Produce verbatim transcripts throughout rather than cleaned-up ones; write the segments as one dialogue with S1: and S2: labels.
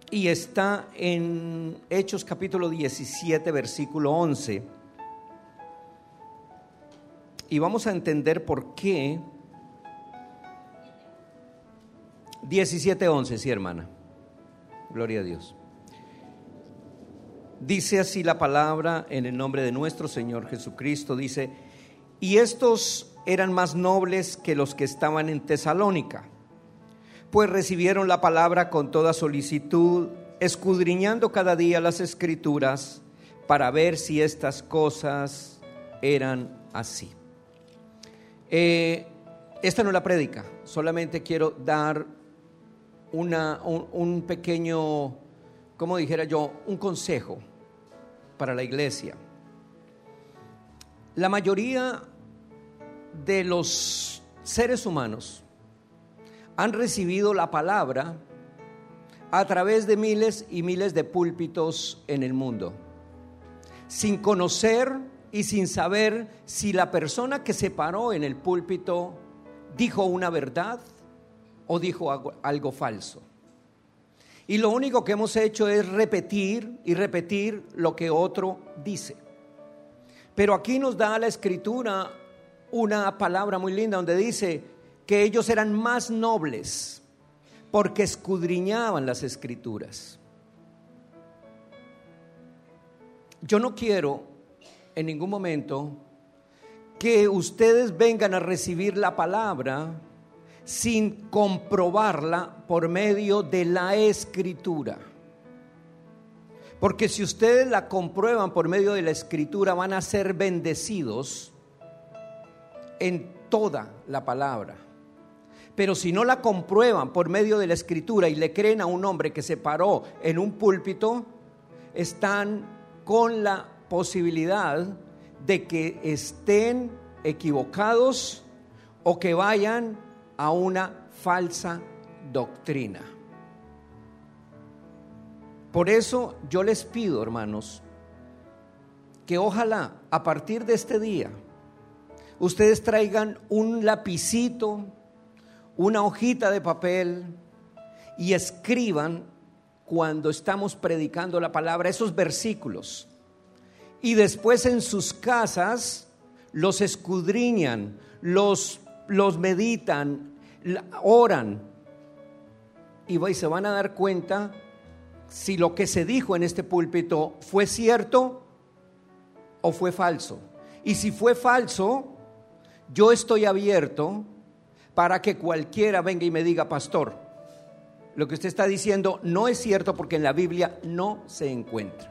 S1: y está en Hechos capítulo diecisiete, versículo once. Y vamos a entender por qué. diecisiete once, sí, hermana. Gloria a Dios. Dice así la palabra en el nombre de nuestro Señor Jesucristo. Dice: y estos eran más nobles que los que estaban en Tesalónica, pues recibieron la palabra con toda solicitud, escudriñando cada día las Escrituras para ver si estas cosas eran así. Eh, esta no es la prédica, solamente quiero dar una, un, un pequeño, como dijera yo, un consejo para la iglesia. La mayoría de los seres humanos han recibido la palabra a través de miles y miles de púlpitos en el mundo, sin conocer y sin saber si la persona que se paró en el púlpito dijo una verdad o dijo algo, algo falso. Y lo único que hemos hecho es repetir y repetir lo que otro dice. Pero aquí nos da la Escritura una palabra muy linda donde dice que ellos eran más nobles porque escudriñaban las Escrituras. Yo no quiero en ningún momento que ustedes vengan a recibir la palabra sin comprobarla por medio de la Escritura. Porque si ustedes la comprueban por medio de la Escritura, van a ser bendecidos en toda la palabra. Pero si no la comprueban por medio de la Escritura y le creen a un hombre que se paró en un púlpito, están con la posibilidad de que estén equivocados o que vayan a una falsa doctrina. Por eso yo les pido, hermanos, que ojalá a partir de este día ustedes traigan un lapicito, una hojita de papel y escriban cuando estamos predicando la palabra esos versículos, y después en sus casas los escudriñan, los, los meditan, oran y se van a dar cuenta si lo que se dijo en este púlpito fue cierto o fue falso. Y si fue falso, yo estoy abierto para que cualquiera venga y me diga: pastor, lo que usted está diciendo no es cierto porque en la Biblia no se encuentra.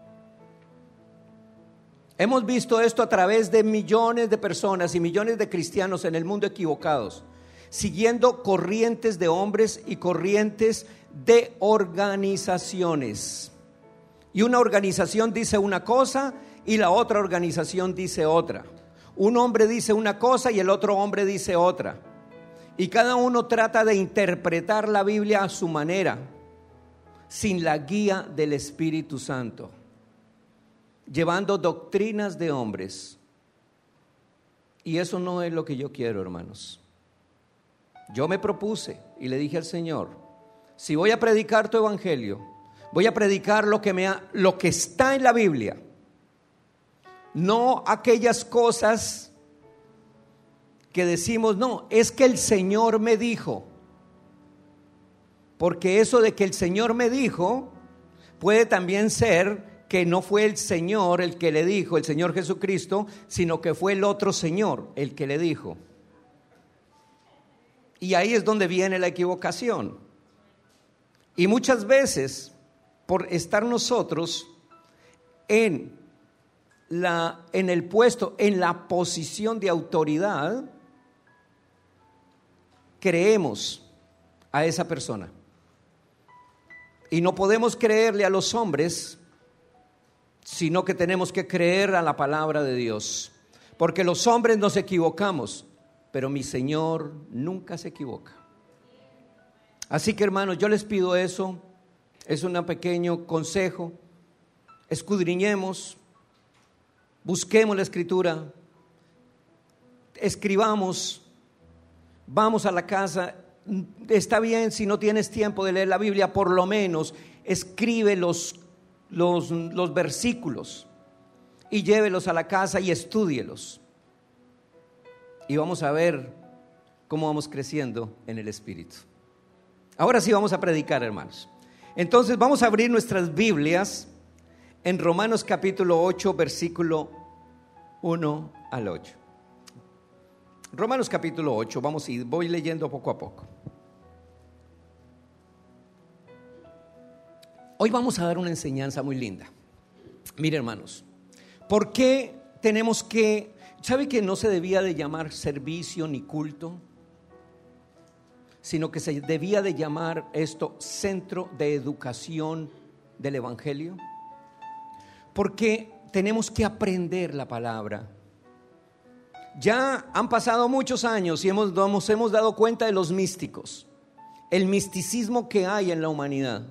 S1: Hemos visto esto a través de millones de personas y millones de cristianos en el mundo equivocados, siguiendo corrientes de hombres y corrientes de organizaciones. Y una organización dice una cosa y la otra organización dice otra. Un hombre dice una cosa y el otro hombre dice otra. Y cada uno trata de interpretar la Biblia a su manera, sin la guía del Espíritu Santo, llevando doctrinas de hombres. Y eso no es lo que yo quiero, hermanos. Yo me propuse y le dije al Señor: si voy a predicar tu evangelio, voy a predicar lo que me ha, lo que está en la Biblia, no aquellas cosas que decimos, no, es que el Señor me dijo. Porque eso de que el Señor me dijo puede también ser que no fue el Señor el que le dijo, el Señor Jesucristo, sino que fue el otro Señor el que le dijo. Y ahí es donde viene la equivocación. Y muchas veces, por estar nosotros en la, en el puesto, en la posición de autoridad, creemos a esa persona. Y no podemos creerle a los hombres, sino que tenemos que creer a la palabra de Dios. Porque los hombres nos equivocamos, pero mi Señor nunca se equivoca. Así que, hermanos, yo les pido eso. Es un pequeño consejo. Escudriñemos, busquemos la Escritura, escribamos, vamos a la casa. Está bien si no tienes tiempo de leer la Biblia, por lo menos escribe los, los, los versículos y llévelos a la casa y estúdielos. Y vamos a ver cómo vamos creciendo en el Espíritu. Ahora sí vamos a predicar, hermanos. Entonces vamos a abrir nuestras Biblias en Romanos capítulo ocho, versículo uno al ocho. Romanos capítulo ocho, vamos a ir, voy leyendo poco a poco. Hoy vamos a dar una enseñanza muy linda. Mire, hermanos, ¿por qué tenemos que, sabe que no se debía de llamar servicio ni culto, sino que se debía de llamar esto centro de educación del Evangelio? Porque tenemos que aprender la palabra. Ya han pasado muchos años y hemos, nos hemos dado cuenta de los místicos, el misticismo que hay en la humanidad.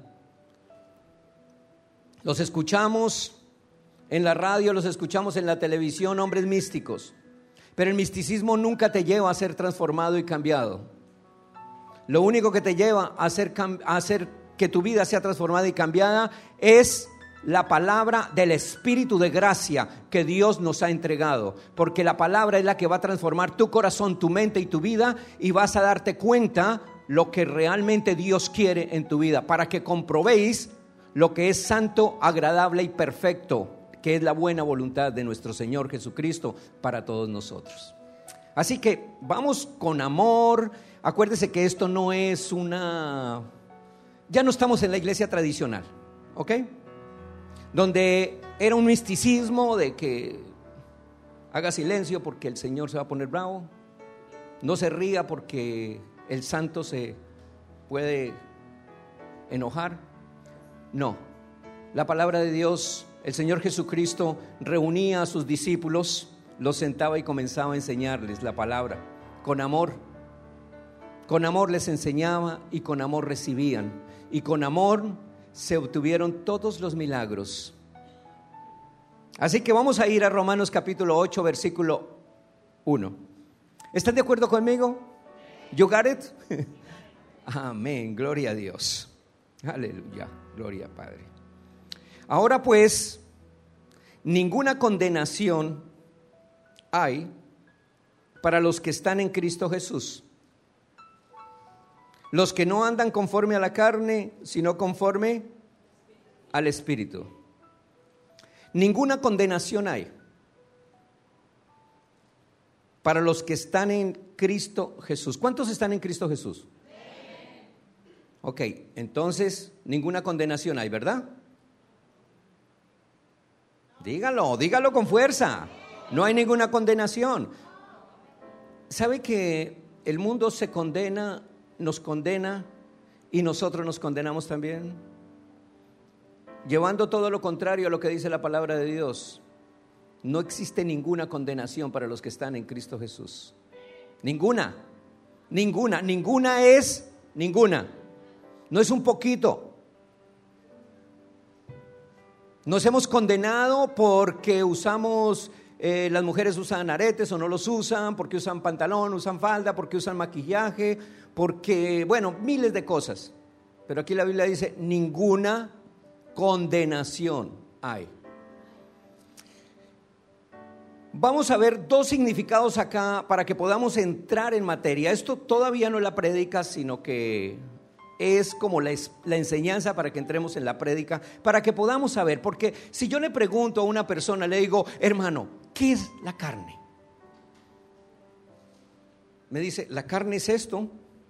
S1: Los escuchamos en la radio, los escuchamos en la televisión, hombres místicos, pero el misticismo nunca te lleva a ser transformado y cambiado. Lo único que te lleva a hacer, a hacer que tu vida sea transformada y cambiada es la palabra del Espíritu de gracia que Dios nos ha entregado, porque la palabra es la que va a transformar tu corazón, tu mente y tu vida, y vas a darte cuenta lo que realmente Dios quiere en tu vida, para que comprobéis lo que es santo, agradable y perfecto, que es la buena voluntad de nuestro Señor Jesucristo para todos nosotros. Así que vamos con amor. Acuérdese que esto no es una... Ya no estamos en la iglesia tradicional, ¿ok? Donde era un misticismo de que haga silencio porque el Señor se va a poner bravo, no se ría porque el santo se puede enojar. No, la palabra de Dios, el Señor Jesucristo reunía a sus discípulos, los sentaba y comenzaba a enseñarles la palabra con amor. Con amor les enseñaba y con amor recibían, y con amor se obtuvieron todos los milagros. Así que vamos a ir a Romanos capítulo ocho, versículo uno. ¿Están de acuerdo conmigo? You got it? Amén, gloria a Dios. Aleluya, gloria Padre. Ahora pues, ninguna condenación hay para los que están en Cristo Jesús, los que no andan conforme a la carne, sino conforme al Espíritu. Ninguna condenación hay para los que están en Cristo Jesús. ¿Cuántos están en Cristo Jesús? Ok, entonces ninguna condenación hay, ¿verdad? Dígalo, dígalo con fuerza. No hay ninguna condenación. ¿Sabe que el mundo se condena, nos condena y nosotros nos condenamos también? Llevando todo lo contrario a lo que dice la palabra de Dios. No existe ninguna condenación para los que están en Cristo Jesús. Ninguna, ninguna, ninguna es ninguna. No es un poquito. Nos hemos condenado porque usamos, eh, las mujeres usan aretes o no los usan, porque usan pantalón, usan falda, porque usan maquillaje, porque, bueno, miles de cosas. Pero aquí la Biblia dice, ninguna condenación hay. Vamos a ver dos significados acá para que podamos entrar en materia. Esto todavía no es la prédica, sino que es como la, la enseñanza para que entremos en la prédica, para que podamos saber. Porque si yo le pregunto a una persona, le digo, hermano, ¿qué es la carne? Me dice, la carne es esto.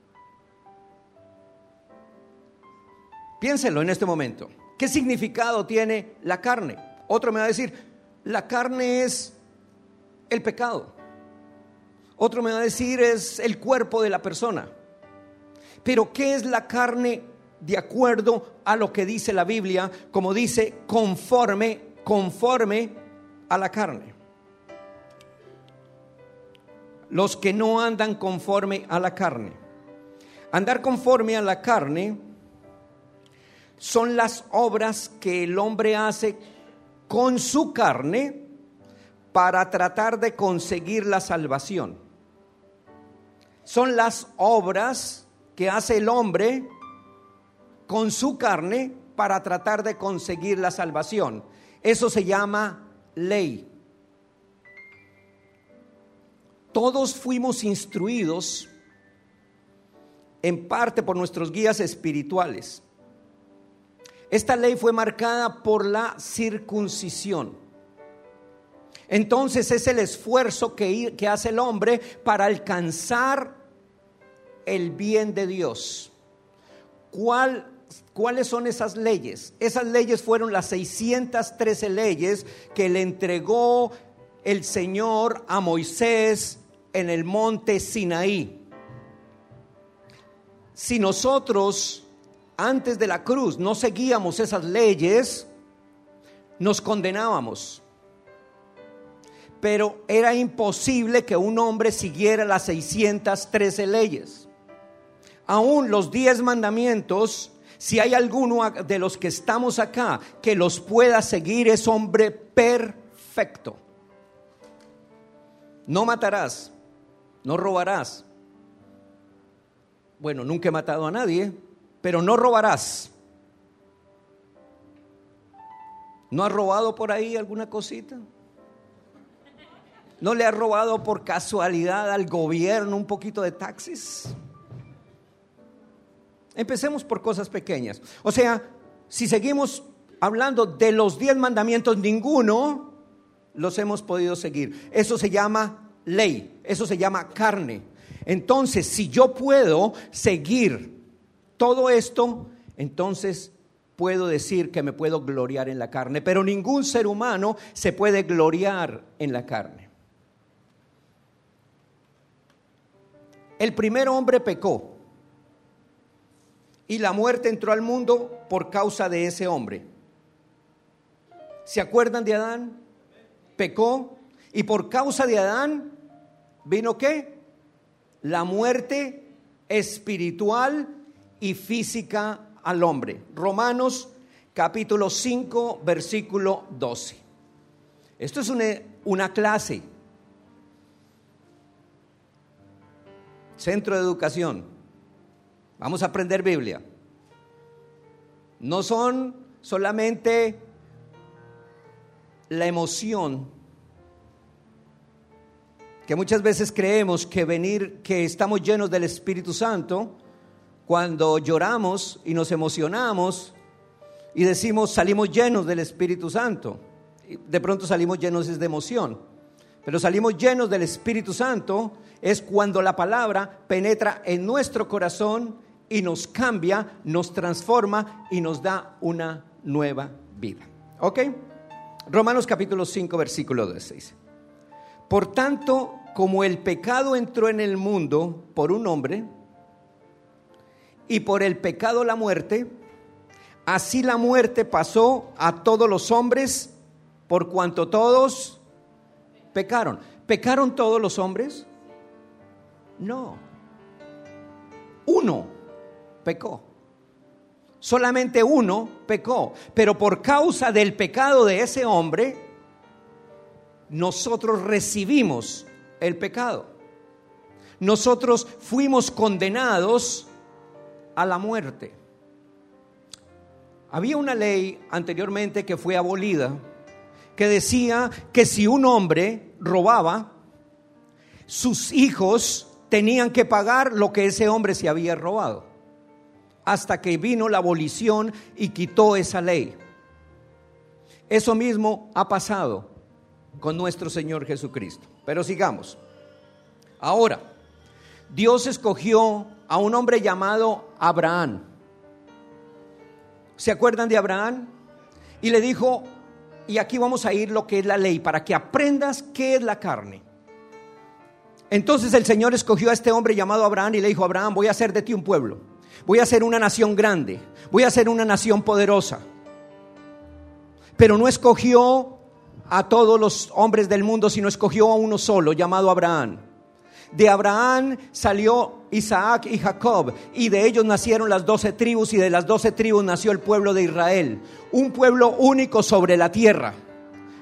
S1: Piénselo en este momento. ¿Qué significado tiene la carne? Otro me va a decir, la carne es el pecado. Otro me va a decir, es el cuerpo de la persona. Pero ¿qué es la carne de acuerdo a lo que dice la Biblia? Como dice, conforme, conforme a la carne. Los que no andan conforme a la carne. Andar conforme a la carne son las obras que el hombre hace con su carne para tratar de conseguir la salvación. Son las obras que hace el hombre con su carne para tratar de conseguir la salvación. Eso se llama ley. Todos fuimos instruidos en parte por nuestros guías espirituales. Esta ley fue marcada por la circuncisión. Entonces es el esfuerzo que, que hace el hombre para alcanzar el bien de Dios. ¿Cuál, ¿Cuáles son esas leyes? Esas leyes fueron las seiscientas trece leyes que le entregó el Señor a Moisés en el monte Sinaí. Si nosotros antes de la cruz no seguíamos esas leyes, nos condenábamos. Pero era imposible que un hombre siguiera las seiscientas trece leyes. Aún los diez mandamientos, si hay alguno de los que estamos acá que los pueda seguir, es hombre perfecto. No matarás, no robarás. Bueno, nunca he matado a nadie, pero no robarás. ¿No has robado por ahí alguna cosita? ¿No le has robado por casualidad al gobierno un poquito de taxis? Empecemos por cosas pequeñas. O sea, si seguimos hablando de los diez mandamientos, ninguno los hemos podido seguir. Eso se llama ley, eso se llama carne. Entonces, si yo puedo seguir todo esto, entonces puedo decir que me puedo gloriar en la carne. Pero ningún ser humano se puede gloriar en la carne. El primer hombre pecó y la muerte entró al mundo por causa de ese hombre. ¿Se acuerdan de Adán? Pecó y por causa de Adán vino ¿qué? La muerte espiritual y física al hombre. Romanos capítulo cinco versículo doce. Esto es una, una clase. Centro de educación. Vamos a aprender Biblia. No son solamente la emoción, que muchas veces creemos que venir, que estamos llenos del Espíritu Santo cuando lloramos y nos emocionamos y decimos salimos llenos del Espíritu Santo. De pronto salimos llenos de emoción, pero salimos llenos del Espíritu Santo es cuando la palabra penetra en nuestro corazón y nos cambia, nos transforma y nos da una nueva vida. ¿Ok? Romanos capítulo cinco versículo dieciséis. Por tanto, como el pecado entró en el mundo por un hombre, y por el pecado la muerte, así la muerte pasó a todos los hombres, por cuanto todos pecaron. ¿Pecaron todos los hombres? No. Uno pecó. Solamente uno pecó. Pero por causa del pecado de ese hombre, nosotros recibimos el pecado. Nosotros fuimos condenados a la muerte. Había una ley anteriormente que fue abolida, que decía que si un hombre robaba, sus hijos tenían que pagar lo que ese hombre se había robado, hasta que vino la abolición y quitó esa ley. Eso mismo ha pasado con nuestro Señor Jesucristo. Pero sigamos. Ahora, Dios escogió a un hombre llamado Abraham. ¿Se acuerdan de Abraham? Y le dijo, y aquí vamos a ir lo que es la ley, para que aprendas qué es la carne. Entonces el Señor escogió a este hombre llamado Abraham y le dijo, Abraham, voy a hacer de ti un pueblo, voy a hacer una nación grande, voy a hacer una nación poderosa. Pero no escogió a todos los hombres del mundo, sino escogió a uno solo, llamado Abraham. De Abraham salió Isaac y Jacob, y de ellos nacieron las doce tribus, y de las doce tribus nació el pueblo de Israel, un pueblo único sobre la tierra.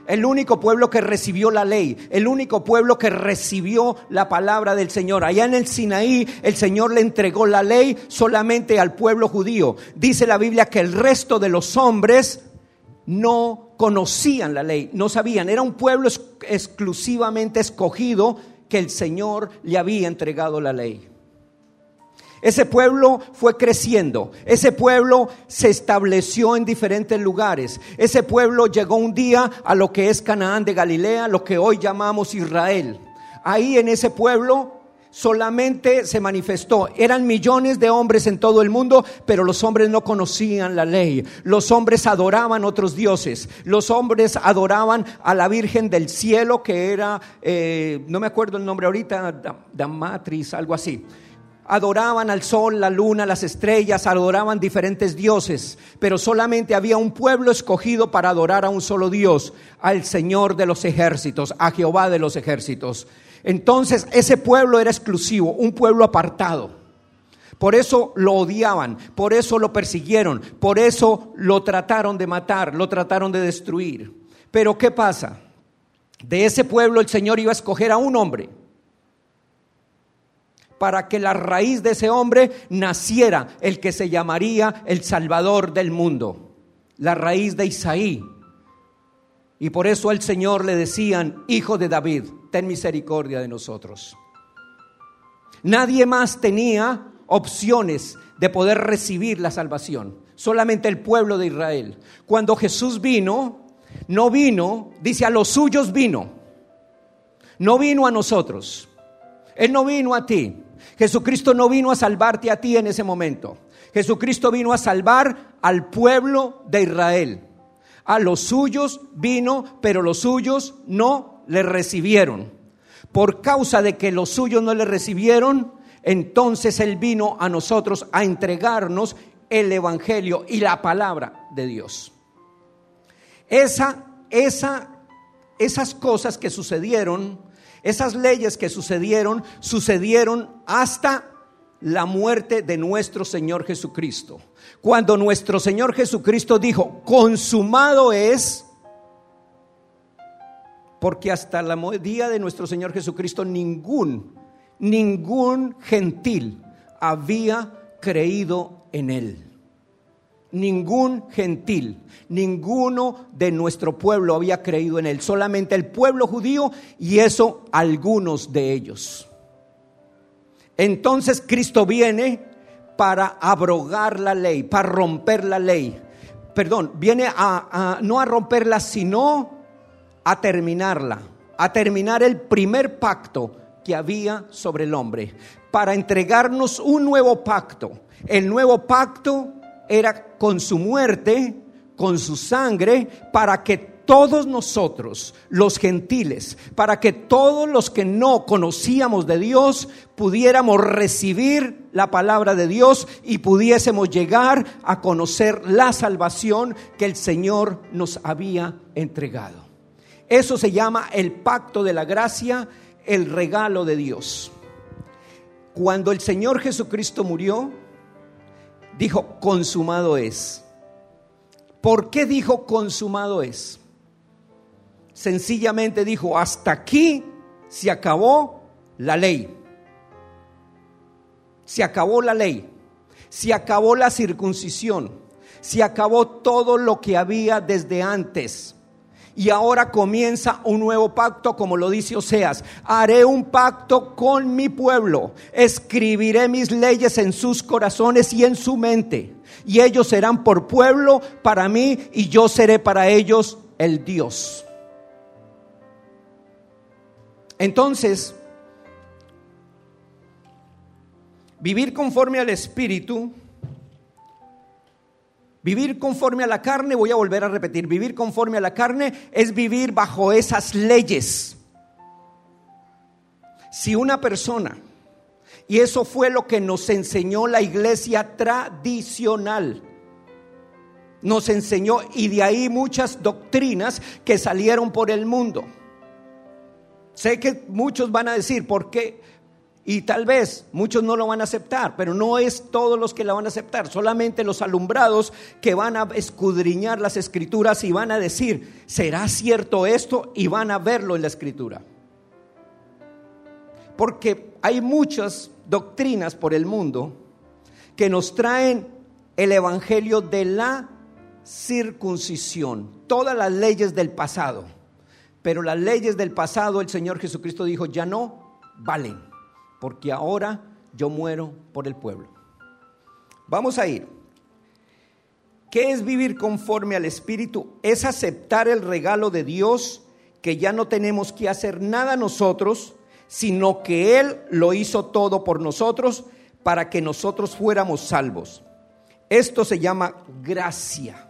S1: el único pueblo que recibió la ley, el único pueblo que recibió la palabra del Señor. Allá en el Sinaí el Señor le entregó la ley solamente al pueblo judío. Dice la Biblia que el resto de los hombres no conocían la ley, no sabían. Era un pueblo ex- exclusivamente escogido que el Señor le había entregado la ley. Ese pueblo fue creciendo, ese pueblo se estableció en diferentes lugares, ese pueblo llegó un día a lo que es Canaán de Galilea, lo que hoy llamamos Israel. Ahí en ese pueblo solamente se manifestó, eran millones de hombres en todo el mundo, pero los hombres no conocían la ley. Los hombres adoraban otros dioses, los hombres adoraban a la Virgen del Cielo, que era, eh, no me acuerdo el nombre ahorita, Damatriz, algo así. Adoraban al sol, la luna, las estrellas, adoraban diferentes dioses, pero solamente había un pueblo escogido para adorar a un solo Dios, al Señor de los ejércitos, a Jehová de los ejércitos. Entonces ese pueblo era exclusivo, un pueblo apartado. Por eso lo odiaban, por eso lo persiguieron, por eso lo trataron de matar, lo trataron de destruir. Pero ¿qué pasa? De ese pueblo el Señor iba a escoger a un hombre, para que la raíz de ese hombre naciera el que se llamaría el Salvador del mundo, la raíz de Isaí. Y por eso al Señor le decían: Hijo de David, ten misericordia de nosotros. Nadie más tenía opciones de poder recibir la salvación, solamente el pueblo de Israel. Cuando Jesús vino, no vino, dice, a los suyos vino, no vino a nosotros. Él no vino a ti. Jesucristo no vino a salvarte a ti en ese momento. Jesucristo vino a salvar al pueblo de Israel. A los suyos vino, pero los suyos no le recibieron. Por causa de que los suyos no le recibieron, entonces Él vino a nosotros a entregarnos el evangelio y la palabra de Dios. Esa, esa, esas cosas que sucedieron, esas leyes que sucedieron, sucedieron hasta la muerte de nuestro Señor Jesucristo. Cuando nuestro Señor Jesucristo dijo: consumado es, porque hasta el día de nuestro Señor Jesucristo ningún, ningún gentil había creído en Él. Ningún gentil, ninguno de nuestro pueblo había creído en Él, solamente el pueblo judío, y eso algunos de ellos. Entonces Cristo viene para abrogar la ley, para romper la ley. Perdón, viene a, a no a romperla, sino a terminarla, a terminar el primer pacto que había sobre el hombre, para entregarnos un nuevo pacto. El nuevo pacto era con su muerte, con su sangre, para que todos nosotros, los gentiles, para que todos los que no conocíamos de Dios, pudiéramos recibir la palabra de Dios y pudiésemos llegar a conocer la salvación que el Señor nos había entregado. Eso se llama el pacto de la gracia, el regalo de Dios. Cuando el Señor Jesucristo murió, dijo: consumado es. ¿Por qué dijo consumado es? Sencillamente dijo: hasta aquí se acabó la ley. Se acabó la ley. Se acabó la circuncisión. Se acabó todo lo que había desde antes. Y ahora comienza un nuevo pacto, como lo dice Oseas: haré un pacto con mi pueblo, escribiré mis leyes en sus corazones y en su mente, y ellos serán por pueblo para mí, y yo seré para ellos el Dios. Entonces, vivir conforme al Espíritu, vivir conforme a la carne, voy a volver a repetir, vivir conforme a la carne es vivir bajo esas leyes. Si una persona, y eso fue lo que nos enseñó la iglesia tradicional, nos enseñó, y de ahí muchas doctrinas que salieron por el mundo. Sé que muchos van a decir: ¿por qué? Y tal vez muchos no lo van a aceptar, pero no es todos los que la van a aceptar, solamente los alumbrados que van a escudriñar las escrituras y van a decir, ¿será cierto esto? Y van a verlo en la escritura. Porque hay muchas doctrinas por el mundo que nos traen el evangelio de la circuncisión, todas las leyes del pasado. Pero las leyes del pasado, el Señor Jesucristo dijo, ya no valen, porque ahora yo muero por el pueblo. Vamos a ir. ¿Qué es vivir conforme al Espíritu? Es aceptar el regalo de Dios, que ya no tenemos que hacer nada nosotros, sino que Él lo hizo todo por nosotros para que nosotros fuéramos salvos. Esto se llama gracia.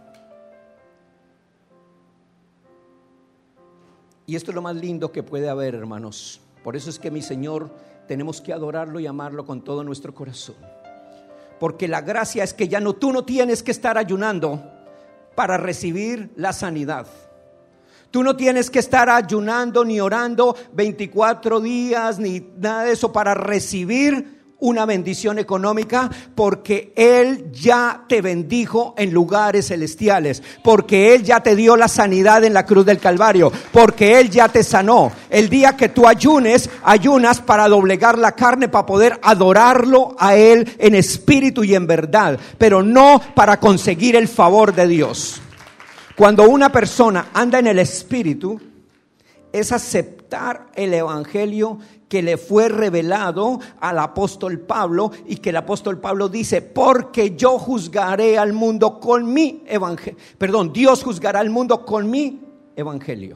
S1: Y esto es lo más lindo que puede haber, hermanos. Por eso es que mi Señor tenemos que adorarlo y amarlo con todo nuestro corazón. Porque la gracia es que ya no, tú no tienes que estar ayunando para recibir la sanidad. Tú no tienes que estar ayunando ni orando veinticuatro días ni nada de eso para recibir una bendición económica, porque Él ya te bendijo en lugares celestiales, porque Él ya te dio la sanidad en la cruz del Calvario, porque Él ya te sanó. El día que tú ayunes, ayunas para doblegar la carne, para poder adorarlo a Él en espíritu y en verdad, pero no para conseguir el favor de Dios. Cuando una persona anda en el espíritu, es aceptar el evangelio que le fue revelado al apóstol Pablo, y que el apóstol Pablo dice, porque yo juzgaré al mundo con mi evangelio, perdón, Dios juzgará al mundo con mi evangelio.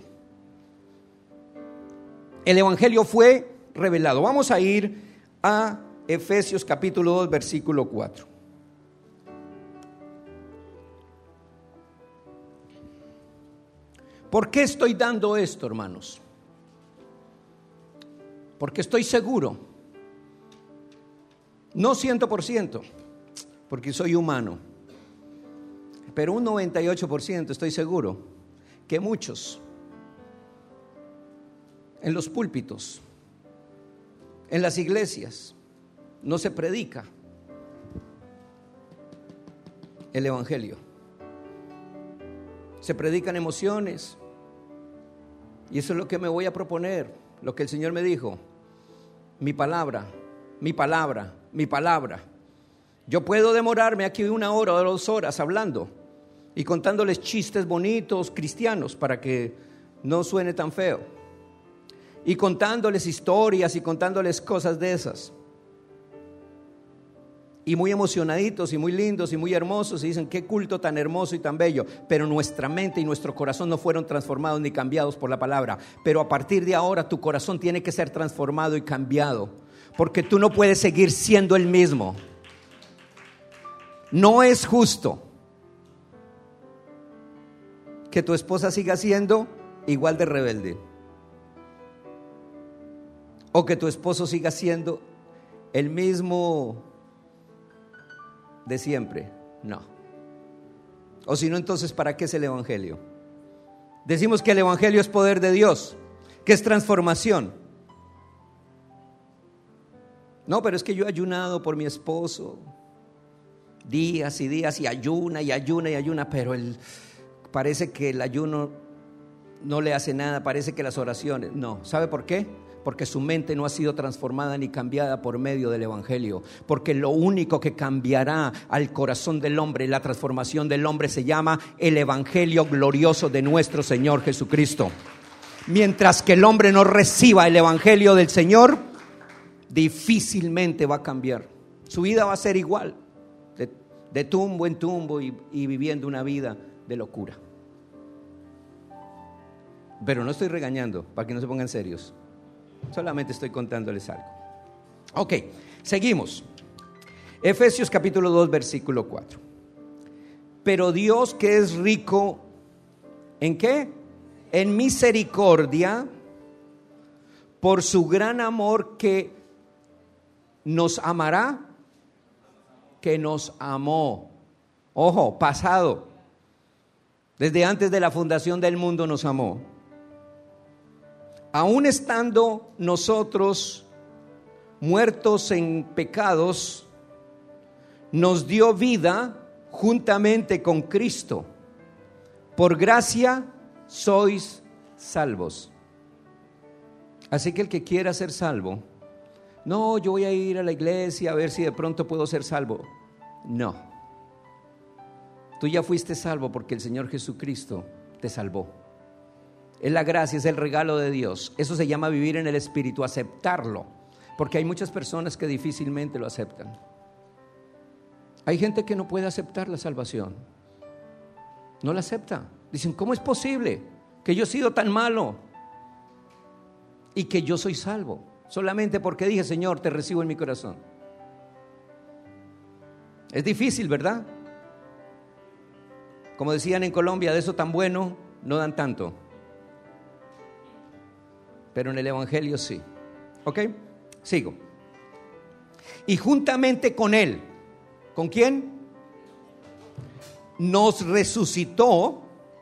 S1: El evangelio fue revelado. Vamos a ir a Efesios capítulo dos, versículo cuatro. ¿Por qué estoy dando esto, hermanos? Porque estoy seguro, no cien por ciento, porque soy humano, pero un noventa y ocho por ciento estoy seguro que muchos en los púlpitos, en las iglesias, no se predica el evangelio. Se predican emociones, y eso es lo que me voy a proponer. Lo que el Señor me dijo, mi palabra, mi palabra, mi palabra. Yo puedo demorarme aquí una hora o dos horas hablando y contándoles chistes bonitos cristianos para que no suene tan feo, y contándoles historias y contándoles cosas de esas, y muy emocionaditos y muy lindos y muy hermosos, y dicen qué culto tan hermoso y tan bello, pero nuestra mente y nuestro corazón no fueron transformados ni cambiados por la palabra. Pero a partir de ahora tu corazón tiene que ser transformado y cambiado, porque tú no puedes seguir siendo el mismo. No es justo que tu esposa siga siendo igual de rebelde, o que tu esposo siga siendo el mismo de siempre. No. O si no, entonces ¿para qué es el evangelio? Decimos que el evangelio es poder de Dios, que es transformación. No, pero es que yo he ayunado por mi esposo días y días, y ayuna y ayuna y ayuna, pero el, parece que el ayuno no le hace nada, parece que las oraciones, no. ¿Sabe por qué? Porque su mente no ha sido transformada ni cambiada por medio del evangelio. Porque lo único que cambiará al corazón del hombre, la transformación del hombre, se llama el evangelio glorioso de nuestro Señor Jesucristo. Mientras que el hombre no reciba el evangelio del Señor, difícilmente va a cambiar. Su vida va a ser igual, de, de tumbo en tumbo, y, y viviendo una vida de locura. Pero no estoy regañando, para que no se pongan serios. Solamente estoy contándoles algo. Ok, seguimos. Efesios capítulo dos, versículo cuatro. Pero Dios, que es rico, ¿en qué? En misericordia, por su gran amor que nos amará, que nos amó. Ojo, pasado. Desde antes de la fundación del mundo nos amó. Aún estando nosotros muertos en pecados, nos dio vida juntamente con Cristo. Por gracia sois salvos. Así que el que quiera ser salvo, no, yo voy a ir a la iglesia a ver si de pronto puedo ser salvo. No. Tú ya fuiste salvo porque el Señor Jesucristo te salvó. Es la gracia, es el regalo de Dios. Eso se llama vivir en el Espíritu, aceptarlo. Porque hay muchas personas que difícilmente lo aceptan. Hay gente que no puede aceptar la salvación. No la acepta. Dicen, ¿cómo es posible que yo he sido tan malo y que yo soy salvo? Solamente porque dije, Señor, te recibo en mi corazón. Es difícil, ¿verdad? Como decían en Colombia, de eso tan bueno no dan tanto. Pero en el Evangelio sí. ¿Ok? Sigo. Y juntamente con Él, ¿con quién? Nos resucitó.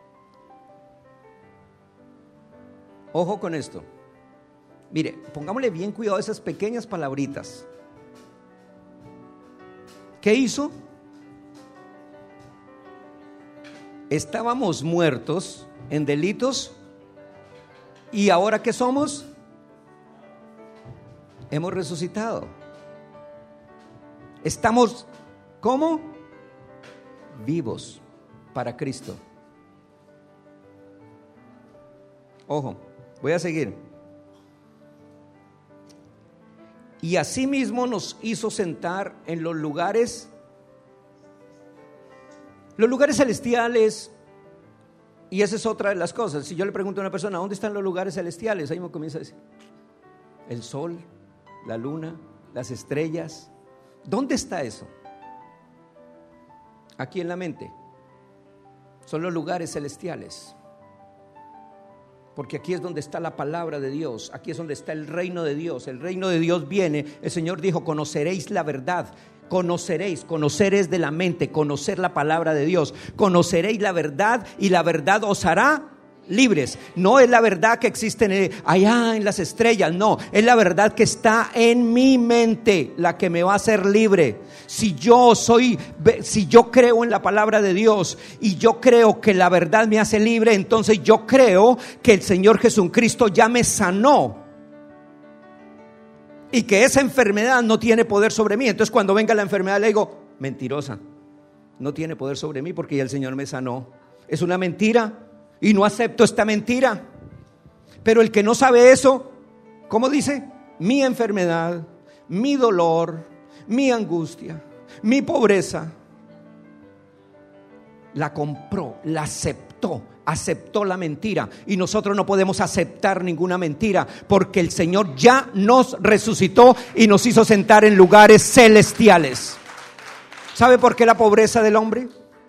S1: Ojo con esto. Mire, pongámosle bien cuidado a esas pequeñas palabritas. ¿Qué hizo? Estábamos muertos en delitos. ¿Y ahora qué somos? Hemos resucitado. Estamos, ¿cómo? Vivos para Cristo. Ojo, voy a seguir. Y asimismo nos hizo sentar en los lugares, los lugares celestiales. Y esa es otra de las cosas. Si yo le pregunto a una persona, ¿dónde están los lugares celestiales? Ahí me comienza a decir, el sol, la luna, las estrellas. ¿Dónde está eso? Aquí en la mente. Son los lugares celestiales. Porque aquí es donde está la palabra de Dios. Aquí es donde está el reino de Dios. El reino de Dios viene. El Señor dijo, conoceréis la verdad. Conoceréis, conocer es de la mente, conocer la palabra de Dios. Conoceréis la verdad y la verdad os hará libres. No es la verdad que existe en, allá en las estrellas, no, es la verdad que está en mi mente la que me va a hacer libre. Si yo soy, si yo creo en la palabra de Dios y yo creo que la verdad me hace libre, entonces yo creo que el Señor Jesucristo ya me sanó y que esa enfermedad no tiene poder sobre mí. Entonces cuando venga la enfermedad le digo, mentirosa, no tiene poder sobre mí porque ya el Señor me sanó. Es una mentira y no acepto esta mentira. Pero el que no sabe eso, ¿cómo dice? Mi enfermedad, mi dolor, mi angustia, mi pobreza, la compró, la aceptó. Aceptó la mentira y nosotros no podemos aceptar ninguna mentira porque el Señor ya nos resucitó y nos hizo sentar en lugares celestiales. ¿Sabe por qué la pobreza del hombre?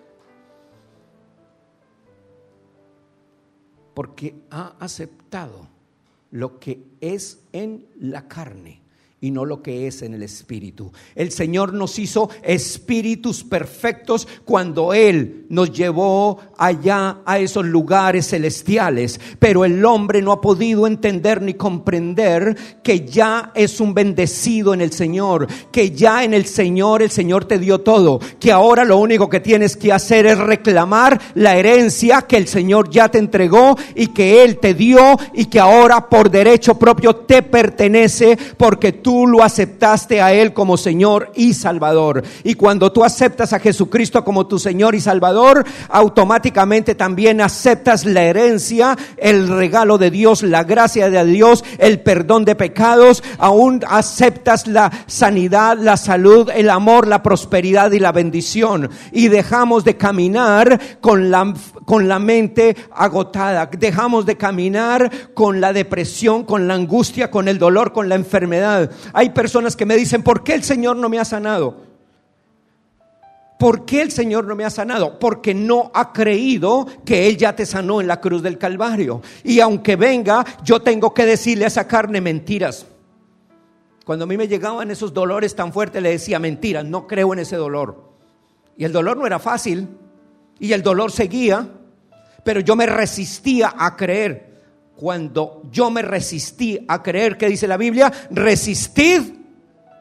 S1: Porque ha aceptado lo que es en la carne y no lo que es en el espíritu. El Señor nos hizo espíritus perfectos cuando Él nos llevó allá a esos lugares celestiales, pero el hombre no ha podido entender ni comprender que ya es un bendecido en el Señor, que ya en el Señor el Señor te dio todo, que ahora lo único que tienes que hacer es reclamar la herencia que el Señor ya te entregó y que Él te dio y que ahora por derecho propio te pertenece porque tú Tú lo aceptaste a Él como Señor y Salvador. Y cuando tú aceptas a Jesucristo como tu Señor y Salvador, automáticamente también aceptas la herencia, el regalo de Dios, la gracia de Dios, el perdón de pecados. Aún aceptas la sanidad, la salud, el amor, la prosperidad y la bendición. Y dejamos de caminar con la, con la mente agotada. Dejamos de caminar con la depresión, con la angustia, con el dolor, con la enfermedad. Hay personas que me dicen, ¿por qué el Señor no me ha sanado? ¿Por qué el Señor no me ha sanado? Porque no ha creído que Él ya te sanó en la cruz del Calvario. Y aunque venga, yo tengo que decirle a esa carne mentiras. Cuando a mí me llegaban esos dolores tan fuertes, le decía mentiras, no creo en ese dolor. Y el dolor no era fácil, y el dolor seguía, pero yo me resistía a creer. Cuando yo me resistí a creer, ¿qué dice la Biblia? Resistid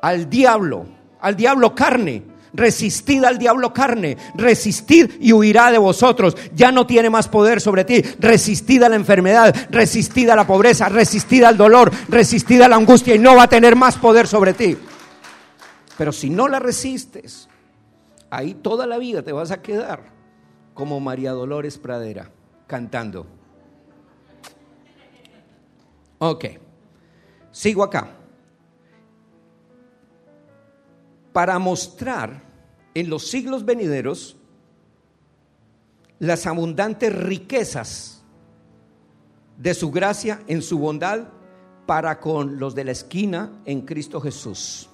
S1: al diablo, al diablo carne. Resistid al diablo carne, resistid y huirá de vosotros. Ya no tiene más poder sobre ti. Resistid a la enfermedad, resistid a la pobreza, resistid al dolor, resistid a la angustia y no va a tener más poder sobre ti. Pero si no la resistes, ahí toda la vida te vas a quedar como María Dolores Pradera cantando. Ok, sigo acá. Para mostrar en los siglos venideros las abundantes riquezas de su gracia en su bondad para con los de la esquina en Cristo Jesús.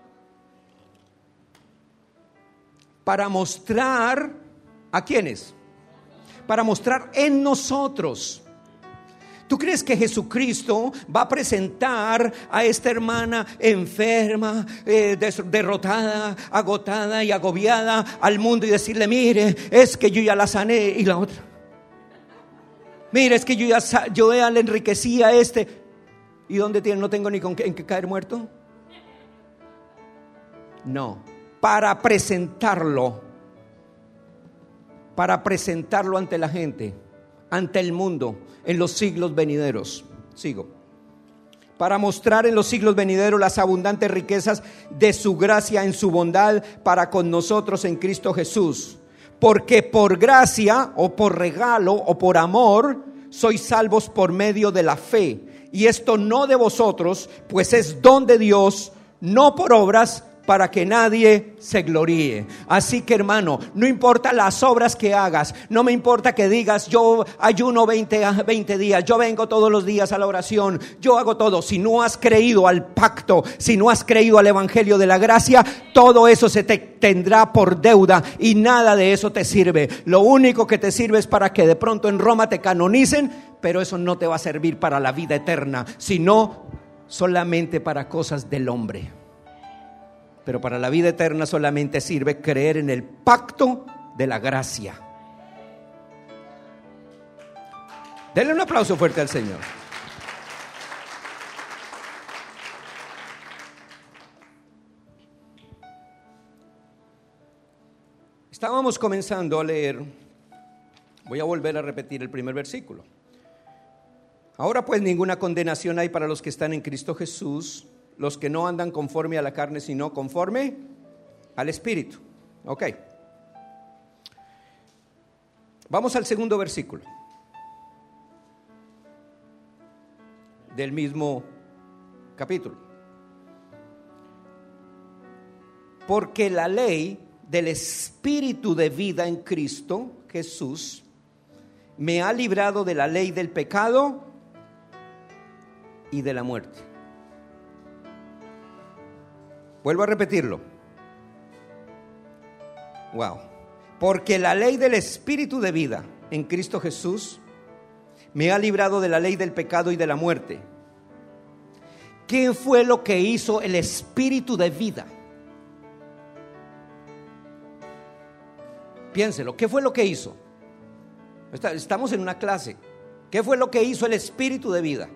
S1: Para mostrar, ¿a quiénes? Para mostrar en nosotros. ¿Tú crees que Jesucristo va a presentar a esta hermana enferma, eh, derrotada, agotada y agobiada al mundo y decirle, mire, es que yo ya la sané? Y la otra, mire, es que yo ya, yo ya le enriquecí a este. ¿Y dónde tiene? ¿No tengo ni con qué, en qué caer muerto? No, para presentarlo, para presentarlo ante la gente, ante el mundo, en los siglos venideros. Sigo. Para mostrar en los siglos venideros las abundantes riquezas de su gracia en su bondad para con nosotros en Cristo Jesús. Porque por gracia o por regalo o por amor sois salvos por medio de la fe. Y esto no de vosotros, pues es don de Dios, no por obras, para que nadie se gloríe. Así que, hermano, no importa las obras que hagas, no me importa que digas, yo ayuno veinte, veinte días, yo vengo todos los días a la oración, yo hago todo. Si no has creído al pacto, si no has creído al evangelio de la gracia, todo eso se te tendrá por deuda y nada de eso te sirve. Lo único que te sirve es para que de pronto en Roma te canonicen, pero eso no te va a servir para la vida eterna, sino solamente para cosas del hombre. Pero para la vida eterna solamente sirve creer en el pacto de la gracia. Denle un aplauso fuerte al Señor. Estábamos comenzando a leer, voy a volver a repetir el primer versículo. Ahora pues ninguna condenación hay para los que están en Cristo Jesús, los que no andan conforme a la carne, sino conforme al Espíritu. Ok. Vamos al segundo versículo del mismo capítulo. Porque la ley del Espíritu de vida en Cristo Jesús me ha librado de la ley del pecado y de la muerte. Vuelvo a repetirlo. Wow. Porque la ley del Espíritu de vida en Cristo Jesús me ha librado de la ley del pecado y de la muerte. ¿Qué fue lo que hizo el Espíritu de vida? Piénselo, ¿qué fue lo que hizo? Estamos en una clase. ¿Qué fue lo que hizo el Espíritu de vida?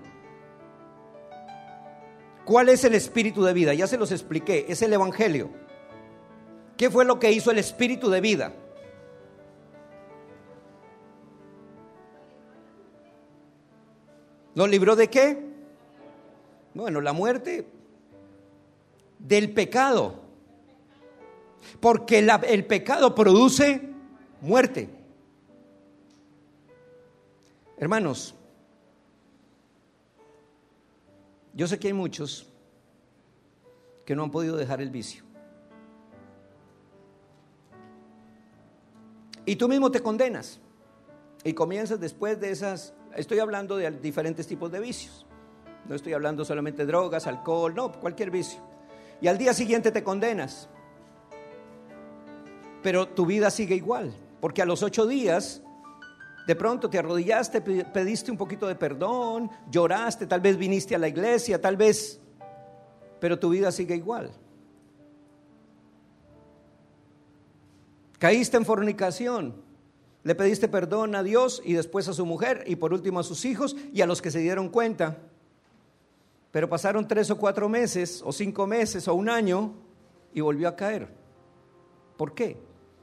S1: ¿Cuál es el Espíritu de vida? Ya se los expliqué, es el Evangelio. ¿Qué fue lo que hizo el Espíritu de vida? ¿Nos libró de qué? Bueno, la muerte, del pecado. Porque la, el pecado produce muerte. Hermanos, yo sé que hay muchos que no han podido dejar el vicio. Y tú mismo te condenas y comienzas después de esas. Estoy hablando de diferentes tipos de vicios. No estoy hablando solamente de drogas, alcohol, no, cualquier vicio. Y al día siguiente te condenas. Pero tu vida sigue igual, porque a los ocho días de pronto te arrodillaste, pediste un poquito de perdón, lloraste, tal vez viniste a la iglesia, tal vez, pero tu vida sigue igual. Caíste en fornicación, le pediste perdón a Dios y después a su mujer y por último a sus hijos, y a los que se dieron cuenta Pero pasaron tres o cuatro meses, o cinco meses, o un año, y volvió a caer. ¿Por qué?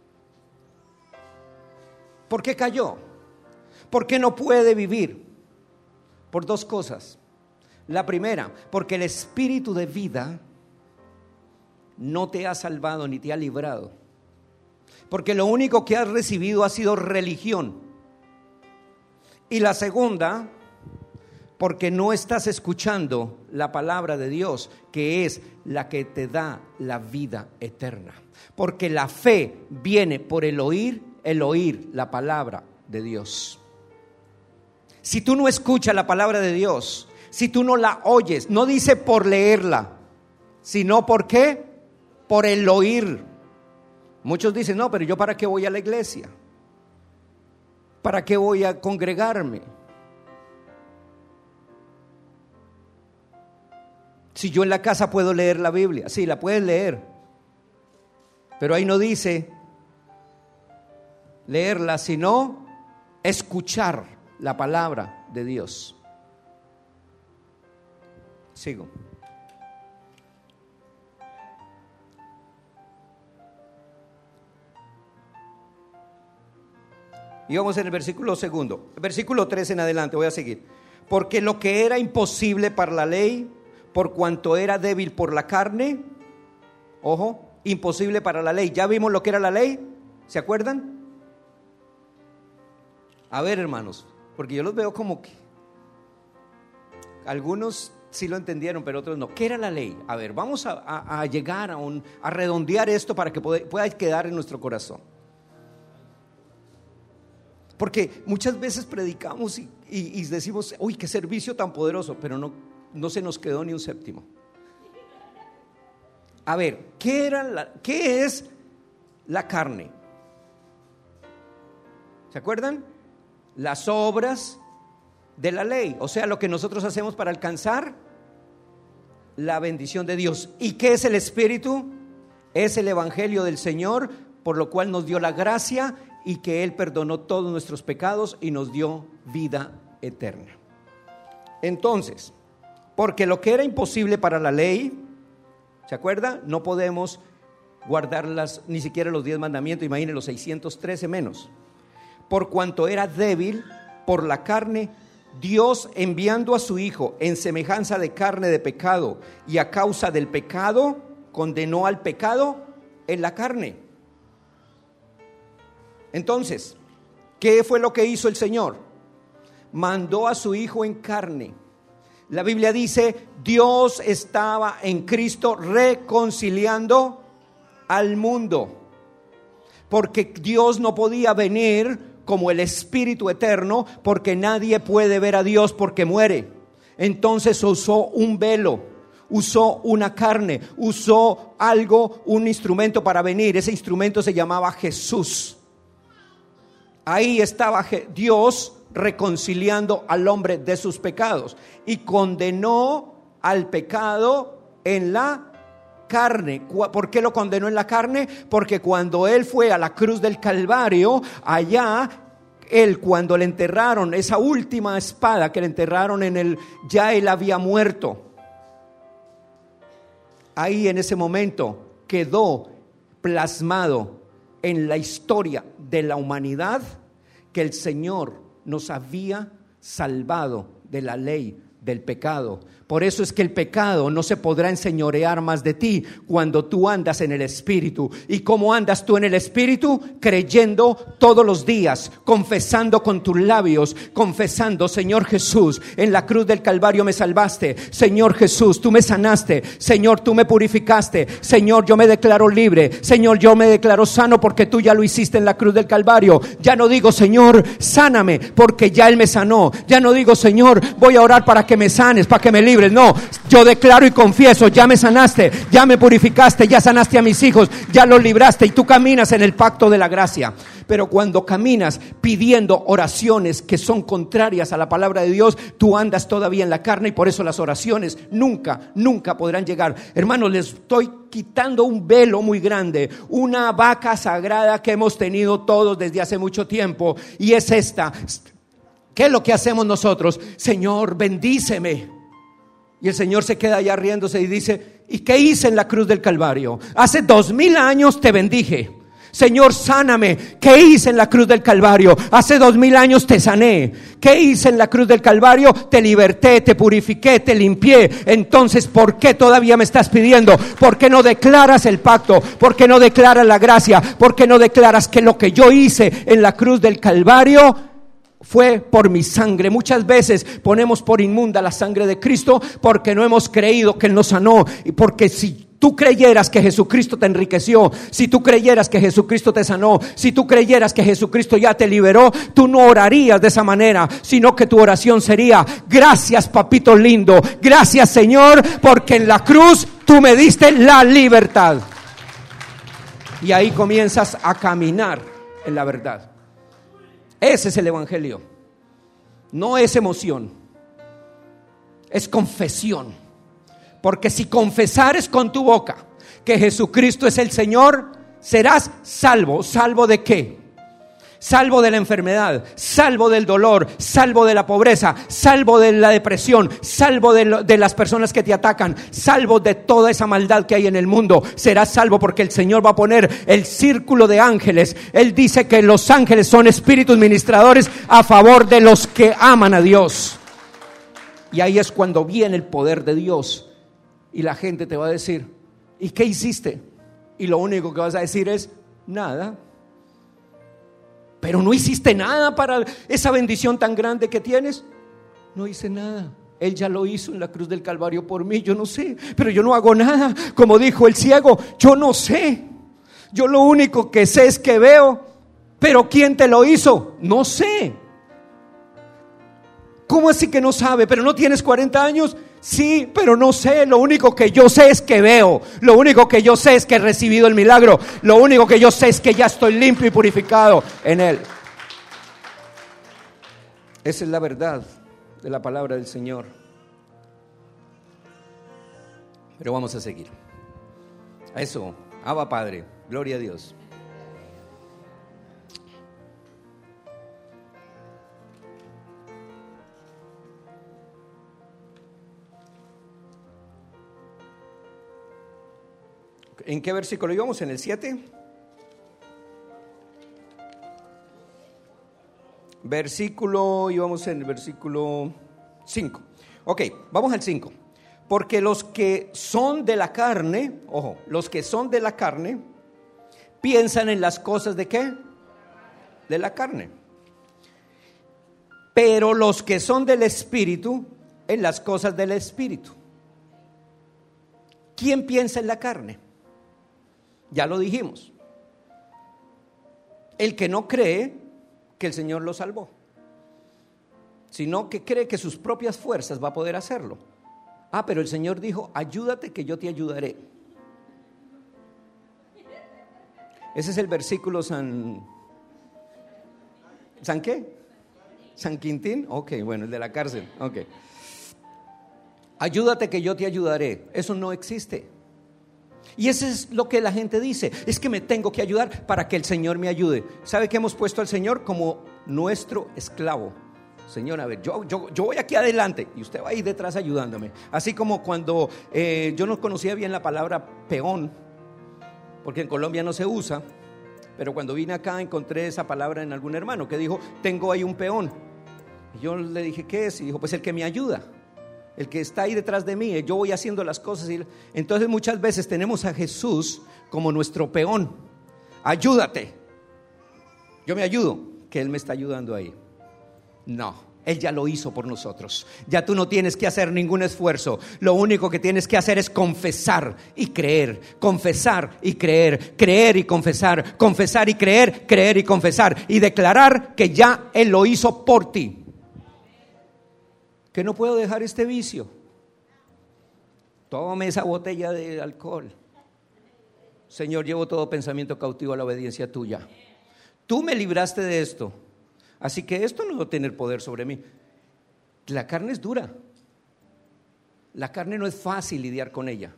S1: ¿Por qué cayó? ¿Por qué no puede vivir? Por dos cosas. La primera, porque el espíritu de vida no te ha salvado ni te ha librado. Porque lo único que has recibido ha sido religión. Y la segunda, porque no estás escuchando la palabra de Dios, que es la que te da la vida eterna. Porque la fe viene por el oír, el oír la palabra de Dios. Si tú no escuchas la palabra de Dios, si tú no la oyes, no dice por leerla, sino por qué, por el oír. Muchos dicen, no, pero yo para qué voy a la iglesia, para qué voy a congregarme, si yo en la casa puedo leer la Biblia. Sí, la puedes leer, pero ahí no dice leerla, sino escuchar la palabra de Dios. Sigo. Y vamos en el versículo segundo, el versículo tres en adelante, voy a seguir. Porque lo que era imposible para la ley, por cuanto era débil por la carne, ojo, imposible para la ley. ¿Ya vimos lo que era la ley? ¿Se acuerdan? A ver, hermanos, porque yo los veo como que algunos sí lo entendieron, pero otros no. ¿Qué era la ley? A ver, vamos a, a, a llegar a, un, a redondear esto para que pueda, pueda quedar en nuestro corazón. Porque muchas veces predicamos y, y, y decimos, uy, qué servicio tan poderoso, pero no, no se nos quedó ni un séptimo. A ver, ¿qué, era la, ¿qué es la carne? ¿Se acuerdan? Las obras de la ley, o sea, lo que nosotros hacemos para alcanzar la bendición de Dios. ¿Y qué es el Espíritu? Es el Evangelio del Señor, por lo cual nos dio la gracia y que Él perdonó todos nuestros pecados y nos dio vida eterna. Entonces, porque lo que era imposible para la ley, ¿se acuerda? No podemos guardarlas, ni siquiera los diez mandamientos, imagínense los seiscientos trece menos. Por cuanto era débil por la carne, Dios, enviando a su Hijo en semejanza de carne de pecado, y a causa del pecado condenó al pecado en la carne. Entonces, ¿qué fue lo que hizo el Señor? Mandó a su Hijo en carne. La Biblia dice, Dios estaba en Cristo reconciliando al mundo, porque Dios no podía venir como el Espíritu eterno, porque nadie puede ver a Dios porque muere. Entonces usó un velo, usó una carne, usó algo, un instrumento para venir. Ese instrumento se llamaba Jesús. Ahí estaba Dios reconciliando al hombre de sus pecados y condenó al pecado en la carne. ¿Por qué lo condenó en la carne? Porque cuando él fue a la cruz del Calvario, allá él, cuando le enterraron esa última espada que le enterraron en el, ya él había muerto. Ahí en ese momento quedó plasmado en la historia de la humanidad que el Señor nos había salvado de la ley del pecado. Por eso es que el pecado no se podrá enseñorear más de ti cuando tú andas en el Espíritu. ¿Y cómo andas tú en el Espíritu? Creyendo todos los días, confesando con tus labios, confesando: Señor Jesús, en la cruz del Calvario me salvaste. Señor Jesús, tú me sanaste. Señor, tú me purificaste. Señor, yo me declaro libre. Señor, yo me declaro sano porque tú ya lo hiciste en la cruz del Calvario. Ya no digo, Señor, sáname, porque ya Él me sanó. Ya no digo, Señor, voy a orar para que me sanes, para que me libres. No, yo declaro y confieso: ya me sanaste, ya me purificaste, ya sanaste a mis hijos, ya los libraste, y tú caminas en el pacto de la gracia. Pero cuando caminas pidiendo oraciones que son contrarias a la palabra de Dios, tú andas todavía en la carne, y por eso las oraciones nunca, nunca podrán llegar. Hermanos, les estoy quitando un velo muy grande, una vaca sagrada que hemos tenido todos desde hace mucho tiempo, y es esta. ¿Qué es lo que hacemos nosotros? Señor, bendíceme. Y el Señor se queda allá riéndose y dice: ¿y qué hice en la cruz del Calvario? Hace dos mil años te bendije. Señor, sáname. ¿Qué hice en la cruz del Calvario? Hace dos mil años te sané. ¿Qué hice en la cruz del Calvario? Te liberté, te purifiqué, te limpié. Entonces, ¿por qué todavía me estás pidiendo? ¿Por qué no declaras el pacto? ¿Por qué no declaras la gracia? ¿Por qué no declaras que lo que yo hice en la cruz del Calvario fue por mi sangre? Muchas veces ponemos por inmunda la sangre de Cristo porque no hemos creído que Él nos sanó. Y porque si tú creyeras que Jesucristo te enriqueció, si tú creyeras que Jesucristo te sanó, si tú creyeras que Jesucristo ya te liberó, tú no orarías de esa manera, sino que tu oración sería: gracias, papito lindo, gracias, Señor, porque en la cruz tú me diste la libertad. Y ahí comienzas a caminar en la verdad. Ese es el evangelio. No es emoción, es confesión. Porque si confesares con tu boca que Jesucristo es el Señor, serás salvo. ¿Salvo de qué? Salvo de la enfermedad, salvo del dolor, salvo de la pobreza, salvo de la depresión, salvo de, lo, de las personas que te atacan, salvo de toda esa maldad que hay en el mundo. Serás salvo porque el Señor va a poner el círculo de ángeles. Él dice que los ángeles son espíritus ministradores a favor de los que aman a Dios. Y ahí es cuando viene el poder de Dios. Y la gente te va a decir: ¿y qué hiciste? Y lo único que vas a decir es: nada. Pero no hiciste nada para esa bendición tan grande que tienes. No hice nada. Él ya lo hizo en la cruz del Calvario por mí. Yo no sé, pero yo no hago nada. Como dijo el ciego, yo no sé. Yo lo único que sé es que veo. Pero ¿quién te lo hizo? No sé. ¿Cómo así que no sabe? ¿Pero no tienes cuarenta años? Sí, pero no sé. Lo único que yo sé es que veo. Lo único que yo sé es que he recibido el milagro. Lo único que yo sé es que ya estoy limpio y purificado en Él. Esa es la verdad de la palabra del Señor. Pero vamos a seguir. A eso, Abba Padre, gloria a Dios. ¿En qué versículo íbamos? ¿En el siete? Versículo, íbamos en el versículo cinco. Ok, vamos al cinco. Porque los que son de la carne, ojo, los que son de la carne, piensan en las cosas de ¿qué? De la carne. Pero los que son del Espíritu, en las cosas del Espíritu. ¿Quién piensa en la carne? Ya lo dijimos. El que no cree que el Señor lo salvó, sino que cree que sus propias fuerzas va a poder hacerlo. Ah, pero el Señor dijo: ayúdate que yo te ayudaré. Ese es el versículo San... ¿San qué? ¿San Quintín? Ok, bueno, el de la cárcel. Ok. Ayúdate que yo te ayudaré. Eso no existe. Y eso es lo que la gente dice: es que me tengo que ayudar para que el Señor me ayude. ¿Sabe que hemos puesto al Señor como nuestro esclavo? Señor, a ver, yo, yo, yo voy aquí adelante y usted va ahí detrás ayudándome. Así como cuando eh, yo no conocía bien la palabra peón, porque en Colombia no se usa, pero cuando vine acá encontré esa palabra en algún hermano que dijo: tengo ahí un peón. Y yo le dije: ¿qué es? Y dijo: pues el que me ayuda, el que está ahí detrás de mí. Yo voy haciendo las cosas. Y entonces muchas veces tenemos a Jesús como nuestro peón. Ayúdate, yo me ayudo, que Él me está ayudando ahí. No, Él ya lo hizo por nosotros. Ya tú no tienes que hacer ningún esfuerzo. Lo único que tienes que hacer es confesar y creer. Confesar y creer. Creer y confesar. Confesar y creer. Creer y confesar. Y declarar que ya Él lo hizo por ti. Que no puedo dejar este vicio. Tómame esa botella de alcohol. Señor, llevo todo pensamiento cautivo a la obediencia tuya. Tú me libraste de esto, así que esto no va a tener poder sobre mí. La carne es dura. La carne no es fácil lidiar con ella.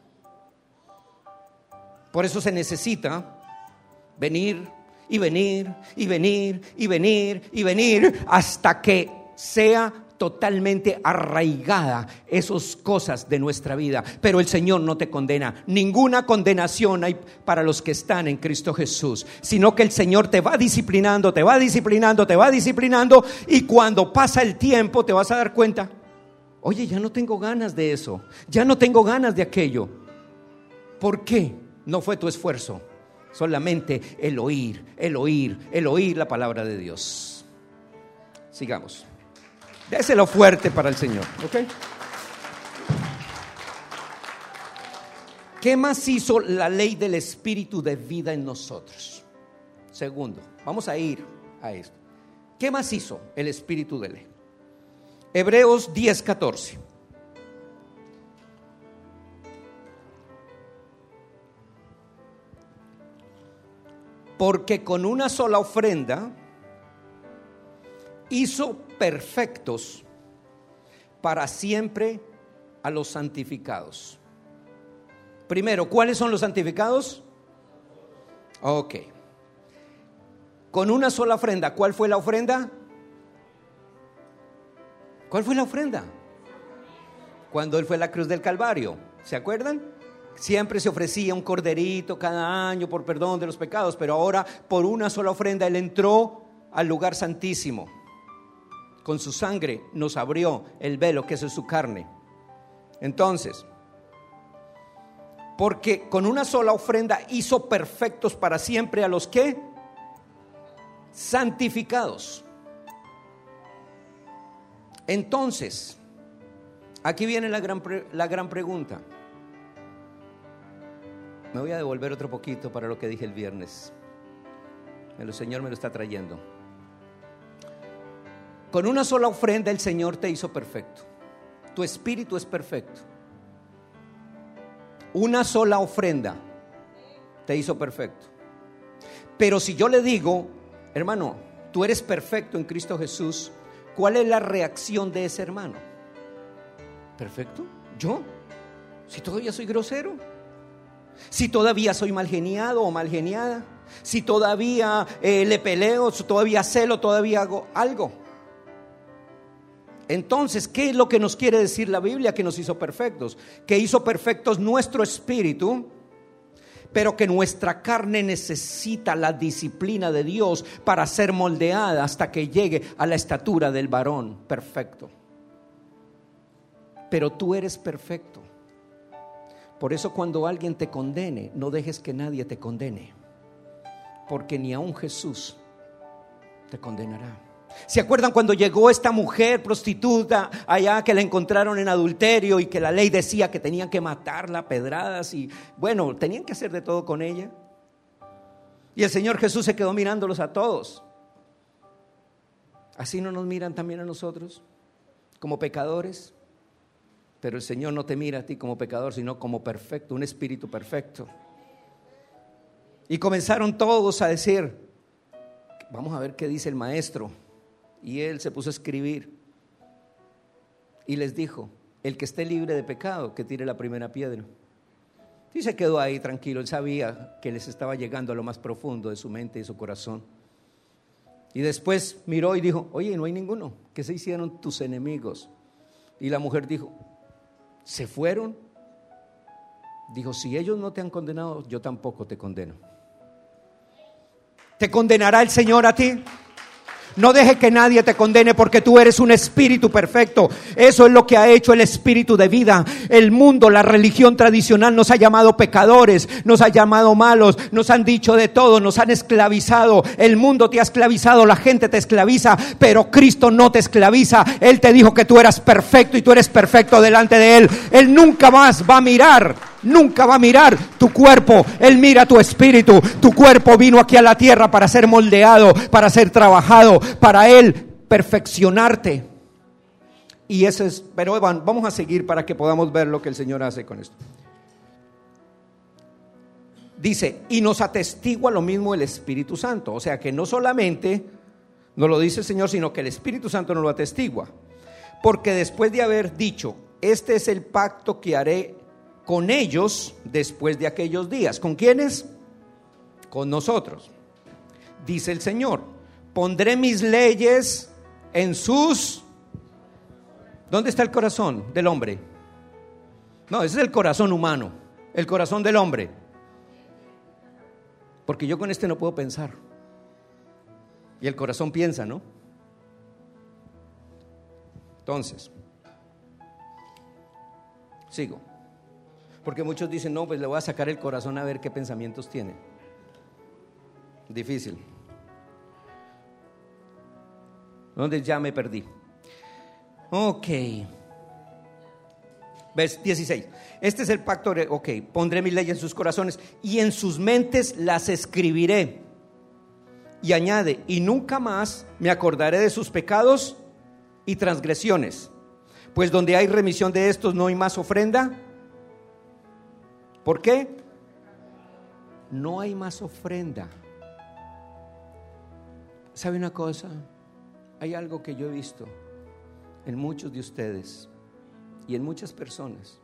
S1: Por eso se necesita venir y venir y venir y venir y venir hasta que sea totalmente arraigada esas cosas de nuestra vida, pero el Señor no te condena. Ninguna condenación hay para los que están en Cristo Jesús, sino que el Señor te va disciplinando, te va disciplinando, te va disciplinando, y cuando pasa el tiempo te vas a dar cuenta, oye, ya no tengo ganas de eso, ya no tengo ganas de aquello. ¿Por qué? No fue tu esfuerzo, solamente el oír, el oír, el oír la palabra de Dios. Sigamos. Déselo fuerte para el Señor, ¿ok? ¿Qué más hizo la ley del Espíritu de vida en nosotros? Segundo, vamos a ir a esto. ¿Qué más hizo el Espíritu de ley? Hebreos diez, catorce. Porque con una sola ofrenda hizo perfectos para siempre a los santificados. Primero, ¿cuáles son los santificados? Ok. Con una sola ofrenda. ¿Cuál fue la ofrenda? ¿Cuál fue la ofrenda? Cuando Él fue a la cruz del Calvario. ¿Se acuerdan? Siempre se ofrecía un corderito cada año por perdón de los pecados, pero ahora por una sola ofrenda Él entró al lugar santísimo. Con su sangre nos abrió el velo, que es su carne. Entonces, porque con una sola ofrenda hizo perfectos para siempre a los que santificados. Entonces, aquí viene la gran, la gran pregunta. Me voy a devolver otro poquito para lo que dije el viernes. El Señor me lo está trayendo. Con una sola ofrenda el Señor te hizo perfecto. Tu espíritu es perfecto. Una sola ofrenda te hizo perfecto. Pero si yo le digo, hermano, tú eres perfecto en Cristo Jesús, ¿cuál es la reacción de ese hermano? ¿Perfecto? ¿Yo? Si todavía soy grosero, si todavía soy malgeniado o malgeniada, si todavía eh, le peleo, si todavía celo, todavía hago algo. Entonces, ¿qué es lo que nos quiere decir la Biblia? Que nos hizo perfectos, que hizo perfectos nuestro espíritu, pero que nuestra carne necesita la disciplina de Dios para ser moldeada hasta que llegue a la estatura del varón perfecto. Pero tú eres perfecto. Por eso cuando alguien te condene, no dejes que nadie te condene, porque ni aun Jesús te condenará. ¿Se acuerdan cuando llegó esta mujer prostituta allá, que la encontraron en adulterio y que la ley decía que tenían que matarla a pedradas y bueno, tenían que hacer de todo con ella? Y el Señor Jesús se quedó mirándolos a todos. ¿Así no nos miran también a nosotros como pecadores? Pero el Señor no te mira a ti como pecador, sino como perfecto, un espíritu perfecto. Y comenzaron todos a decir, vamos a ver qué dice el maestro. Y él se puso a escribir y les dijo, el que esté libre de pecado, que tire la primera piedra. Y se quedó ahí tranquilo. Él sabía que les estaba llegando a lo más profundo de su mente y su corazón. Y después miró y dijo, oye, no hay ninguno. ¿Qué se hicieron tus enemigos? Y la mujer dijo, ¿se fueron? Dijo, si ellos no te han condenado, yo tampoco te condeno. ¿Te condenará el Señor a ti? No deje que nadie te condene, porque tú eres un espíritu perfecto. Eso es lo que ha hecho el espíritu de vida. El mundo, la religión tradicional nos ha llamado pecadores, nos ha llamado malos, nos han dicho de todo, nos han esclavizado. El mundo te ha esclavizado, la gente te esclaviza, pero Cristo no te esclaviza. Él te dijo que tú eras perfecto y tú eres perfecto delante de Él. Él nunca más va a mirar, nunca va a mirar tu cuerpo. Él mira tu espíritu. Tu cuerpo vino aquí a la tierra para ser moldeado, para ser trabajado, para Él perfeccionarte. Y eso es, pero vamos a seguir para que podamos ver lo que el Señor hace con esto. Dice, y nos atestigua lo mismo el Espíritu Santo. O sea que no solamente nos lo dice el Señor, sino que el Espíritu Santo nos lo atestigua. Porque después de haber dicho, este es el pacto que haré con ellos después de aquellos días. ¿Con quiénes? Con nosotros. Dice el Señor, pondré mis leyes en sus ¿Dónde está el corazón del hombre? No, ese es el corazón humano, el corazón del hombre. Porque yo con este no puedo pensar. Y el corazón piensa, ¿no? Entonces, sigo. Porque muchos dicen, no, pues le voy a sacar el corazón a ver qué pensamientos tiene. Difícil. ¿Dónde ya me perdí? Ok. Vers dieciséis. Este es el pacto. Ok. Pondré mis leyes en sus corazones y en sus mentes las escribiré. Y añade, y nunca más me acordaré de sus pecados y transgresiones. Pues donde hay remisión de estos no hay más ofrenda. ¿Por qué? No hay más ofrenda. ¿Sabe una cosa? Hay algo que yo he visto en muchos de ustedes y en muchas personas,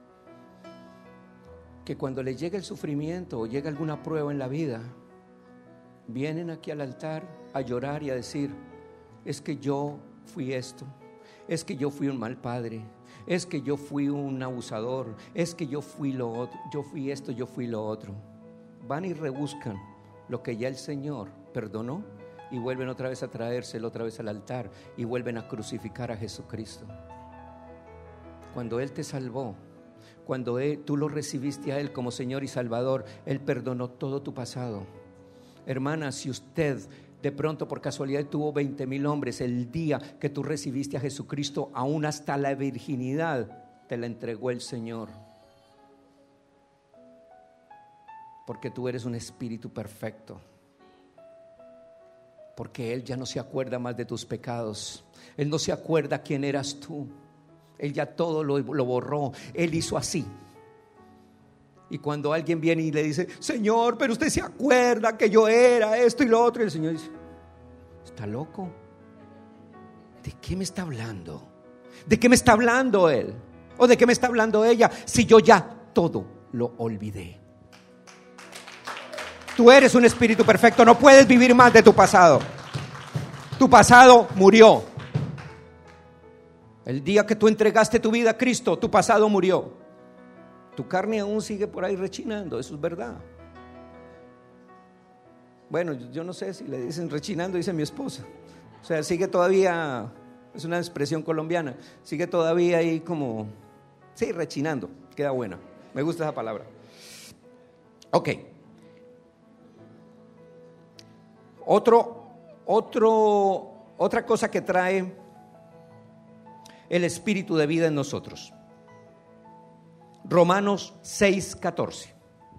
S1: que cuando les llega el sufrimiento o llega alguna prueba en la vida, vienen aquí al altar a llorar y a decir, es que yo fui esto, es que yo fui un mal padre, es que yo fui un abusador, es que yo fui lo otro, yo fui esto, yo fui lo otro. Van y rebuscan lo que ya el Señor perdonó y vuelven otra vez a traérselo otra vez al altar y vuelven a crucificar a Jesucristo. Cuando Él te salvó, cuando él, tú lo recibiste a Él como Señor y Salvador, Él perdonó todo tu pasado. Hermana, si usted de pronto por casualidad tuvo veinte mil hombres el día que tú recibiste a Jesucristo, aún hasta la virginidad te la entregó el Señor, porque tú eres un espíritu perfecto, porque Él ya no se acuerda más de tus pecados, Él no se acuerda quién eras tú, Él ya todo lo, lo borró, Él hizo así. Y cuando alguien viene y le dice, Señor, pero usted se acuerda que yo era esto y lo otro, y el Señor dice, ¿está loco? ¿De qué me está hablando? ¿De qué me está hablando Él? ¿O de qué me está hablando ella? Si yo ya todo lo olvidé. Tú eres un espíritu perfecto, no puedes vivir más de tu pasado. Tu pasado murió. El día que tú entregaste tu vida a Cristo, tu pasado murió. Tu carne aún sigue por ahí rechinando, eso es verdad. Bueno, yo no sé si le dicen rechinando, dice mi esposa. O sea, sigue todavía, es una expresión colombiana, sigue todavía ahí como, sí, rechinando, queda buena. Me gusta esa palabra. Ok. Otro, otro, otra cosa que trae el espíritu de vida en nosotros. Romanos seis catorce.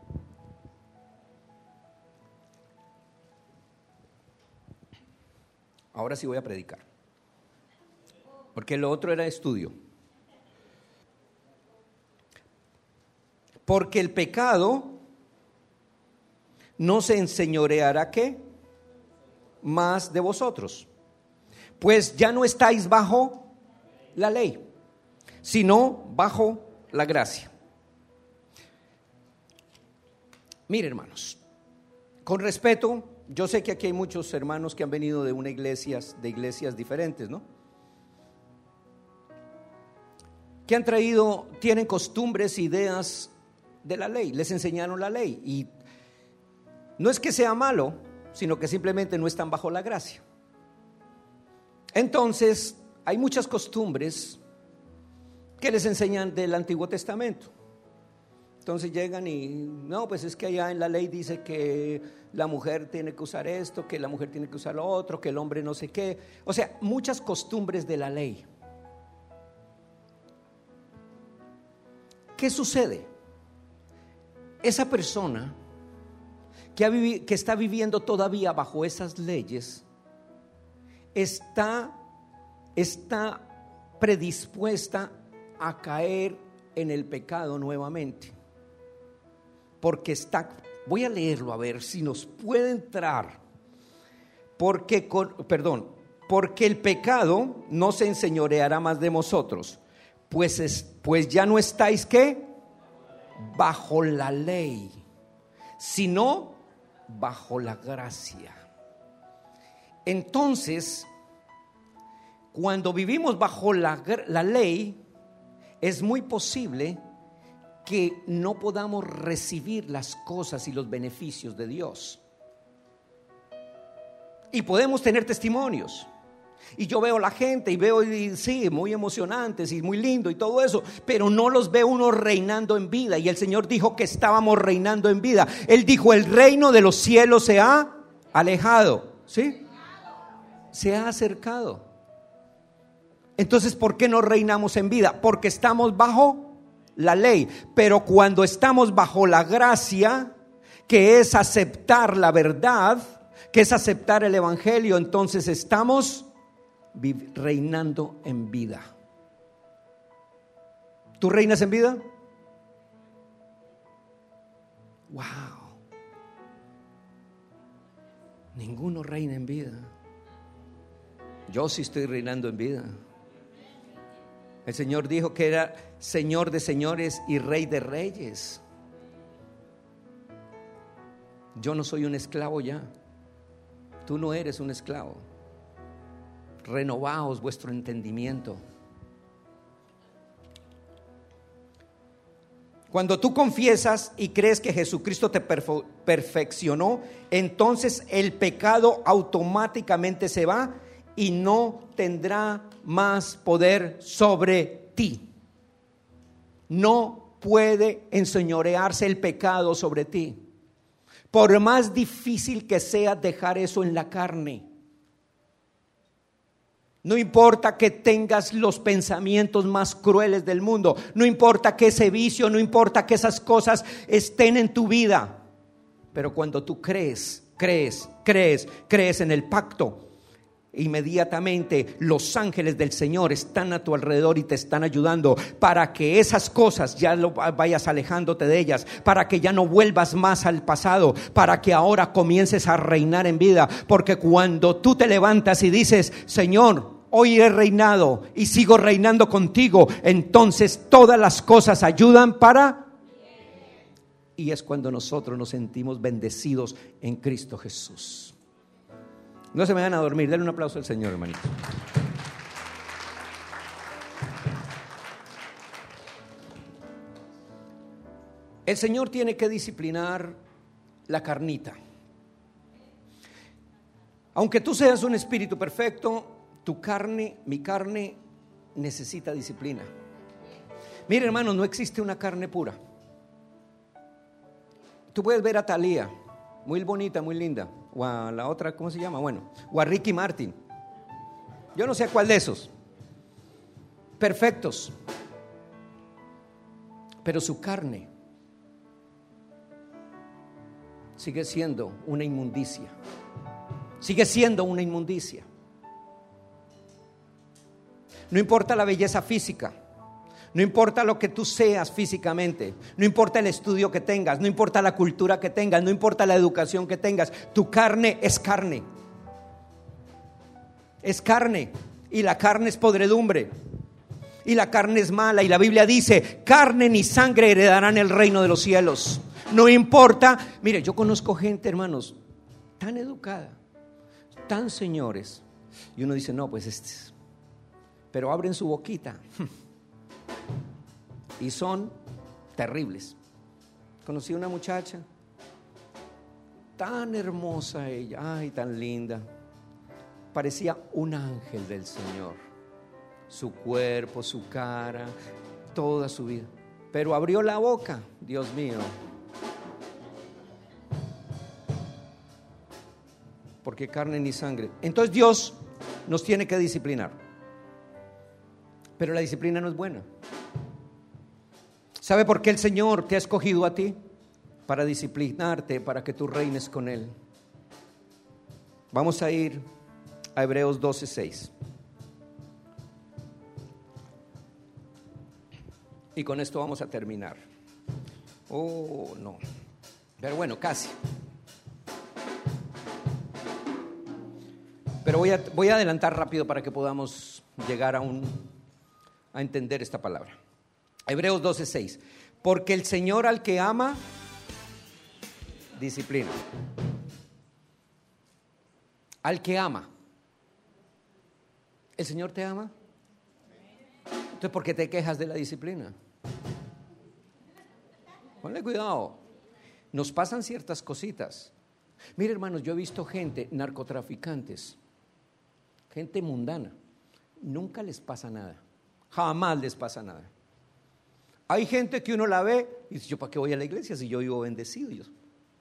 S1: Ahora sí voy a predicar, porque lo otro era estudio. Porque el pecado no se enseñoreará ¿qué? Más de vosotros, pues ya no estáis bajo la ley, sino bajo la gracia. Mire, hermanos, con respeto, yo sé que aquí hay muchos hermanos que han venido de una iglesia, de iglesias diferentes, ¿no? Que han traído, tienen costumbres, ideas de la ley, les enseñaron la ley, y no es que sea malo, sino que simplemente no están bajo la gracia. Entonces, hay muchas costumbres que les enseñan del Antiguo Testamento. Entonces llegan y, no, pues es que allá en la ley dice que la mujer tiene que usar esto, que la mujer tiene que usar lo otro, que el hombre no sé qué. O sea, muchas costumbres de la ley. ¿Qué sucede? Esa persona que, ha vivi- que está viviendo todavía bajo esas leyes está, está predispuesta a caer en el pecado nuevamente. Porque está, voy a leerlo a ver si nos puede entrar. Porque, perdón, porque el pecado no se enseñoreará más de vosotros, pues, es, pues ya no estáis ¿qué? Bajo la ley, sino bajo la gracia. Entonces, Cuando vivimos bajo la, la ley, es muy posible que no podamos recibir las cosas y los beneficios de Dios. Y podemos tener testimonios. Y yo veo la gente y veo, y sí, muy emocionantes y muy lindo y todo eso, pero no los ve uno reinando en vida. Y el Señor dijo que estábamos reinando en vida. Él dijo: el reino de los cielos se ha alejado, ¿sí? Se ha acercado. Entonces, ¿por qué no reinamos en vida? Porque estamos bajo la ley. Pero cuando estamos bajo la gracia, que es aceptar la verdad, que es aceptar el evangelio, entonces estamos reinando en vida. ¿Tú reinas en vida? Wow. Ninguno reina en vida. Yo sí estoy reinando en vida. El Señor dijo que era Señor de señores y Rey de reyes. Yo no soy un esclavo ya. Tú no eres un esclavo. Renovaos vuestro entendimiento. Cuando tú confiesas y crees que Jesucristo te perfe- perfeccionó, entonces el pecado automáticamente se va y no tendrá más poder sobre ti. No puede enseñorearse el pecado sobre ti. Por más difícil que sea dejar eso en la carne. No importa que tengas los pensamientos más crueles del mundo, no importa que ese vicio, no importa que esas cosas estén en tu vida, pero cuando tú crees, crees, crees, crees en el pacto, inmediatamente los ángeles del Señor están a tu alrededor y te están ayudando para que esas cosas ya lo vayas alejándote de ellas, para que ya no vuelvas más al pasado, para que ahora comiences a reinar en vida. Porque cuando tú te levantas y dices: Señor, hoy he reinado y sigo reinando contigo, entonces todas las cosas ayudan para... Y es cuando nosotros nos sentimos bendecidos en Cristo Jesús. No se me van a dormir. Denle un aplauso al Señor, hermanito. El Señor tiene que disciplinar la carnita. Aunque tú seas un espíritu perfecto, tu carne, mi carne, necesita disciplina. Mire, hermano, no existe una carne pura. Tú puedes ver a Thalía, muy bonita, muy linda, o a la otra, ¿cómo se llama? Bueno, o a Ricky Martin. Yo no sé a cuál de esos. Perfectos. Pero su carne sigue siendo una inmundicia. Sigue siendo una inmundicia. No importa la belleza física, no importa lo que tú seas físicamente, no importa el estudio que tengas, no importa la cultura que tengas, no importa la educación que tengas, tu carne es carne. Es carne, y la carne es podredumbre, y la carne es mala, y la Biblia dice: carne ni sangre heredarán el reino de los cielos. No importa. Mire, yo conozco gente, hermanos, tan educada, tan señores, y uno dice: no, pues este es... pero abren su boquita y son terribles. Conocí una muchacha tan hermosa, ella, ay, tan linda, parecía un ángel del Señor, su cuerpo, su cara, toda su vida, pero abrió la boca, Dios mío, porque carne ni sangre. Entonces Dios nos tiene que disciplinar. Pero la disciplina no es buena. ¿Sabe por qué el Señor te ha escogido a ti? Para disciplinarte, para que tú reines con Él. Vamos a ir a Hebreos doce seis. Y con esto vamos a terminar. Oh, no. Pero bueno, casi. Pero voy a, voy a adelantar rápido para que podamos llegar a un... a entender esta palabra. Hebreos doce seis. Porque el Señor al que ama, disciplina. Al que ama. ¿El Señor te ama? Entonces, ¿por qué te quejas de la disciplina? Ponle cuidado. Nos pasan ciertas cositas. Mire, hermanos, yo he visto gente, narcotraficantes, gente mundana, nunca les pasa nada, jamás les pasa nada. Hay gente que uno la ve y dice, ¿yo para qué voy a la iglesia si yo vivo bendecido? Yo,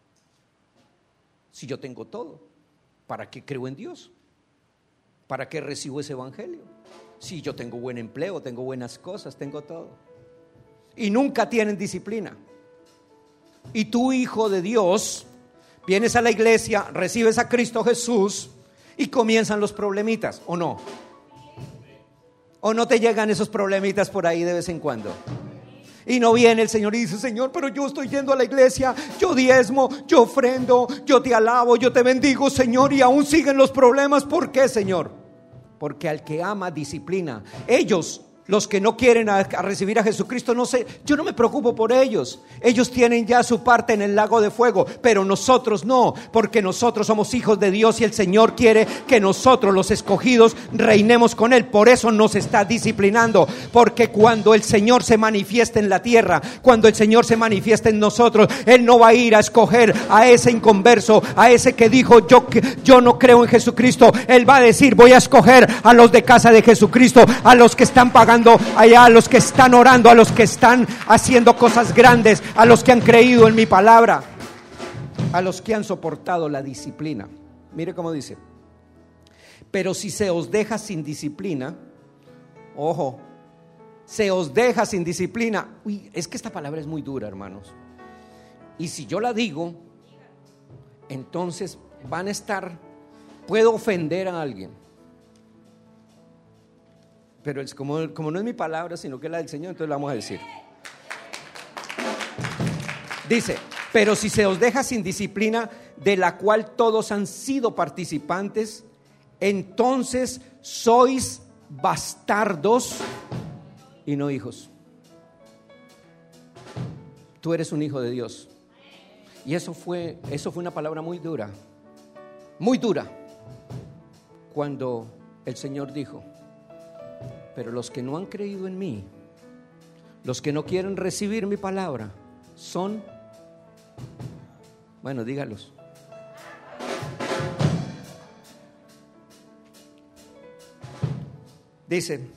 S1: si yo tengo todo, ¿para qué creo en Dios? ¿Para qué recibo ese evangelio? Si yo tengo buen empleo, tengo buenas cosas, tengo todo. Y nunca tienen disciplina. Y tú, hijo de Dios, vienes a la iglesia, recibes a Cristo Jesús y comienzan los problemitas, ¿o no? ¿O no te llegan esos problemitas por ahí de vez en cuando? Y no viene el Señor y dice, Señor, pero yo estoy yendo a la iglesia, yo diezmo, yo ofrendo, yo te alabo, yo te bendigo, Señor, y aún siguen los problemas. ¿Por qué, Señor? Porque al que ama disciplina. Ellos, los que no quieren a, a recibir a Jesucristo, no sé, yo no me preocupo por ellos. Ellos tienen ya su parte en el lago de fuego, pero nosotros no, porque nosotros somos hijos de Dios y el Señor quiere que nosotros, los escogidos, reinemos con Él. Por eso nos está disciplinando, porque cuando el Señor se manifieste en la tierra, cuando el Señor se manifieste en nosotros, Él no va a ir a escoger a ese inconverso, a ese que dijo yo, yo no creo en Jesucristo. Él va a decir, voy a escoger a los de casa de Jesucristo, a los que están pagando allá, a los que están orando, a los que están haciendo cosas grandes, a los que han creído en mi palabra, a los que han soportado la disciplina. Mire cómo dice: pero si se os deja sin disciplina, ojo, se os deja sin disciplina. Uy, es que esta palabra es muy dura, hermanos. Y si yo la digo, entonces van a estar, puedo ofender a alguien. Pero es como, como no es mi palabra, sino que es la del Señor, entonces la vamos a decir. Dice, pero si se os deja sin disciplina, de la cual todos han sido participantes, entonces sois bastardos y no hijos. Tú eres un hijo de Dios. Y eso fue, eso fue una palabra muy dura, muy dura, cuando el Señor dijo, pero los que no han creído en mí, los que no quieren recibir mi palabra, son, bueno, dígalos. Dice,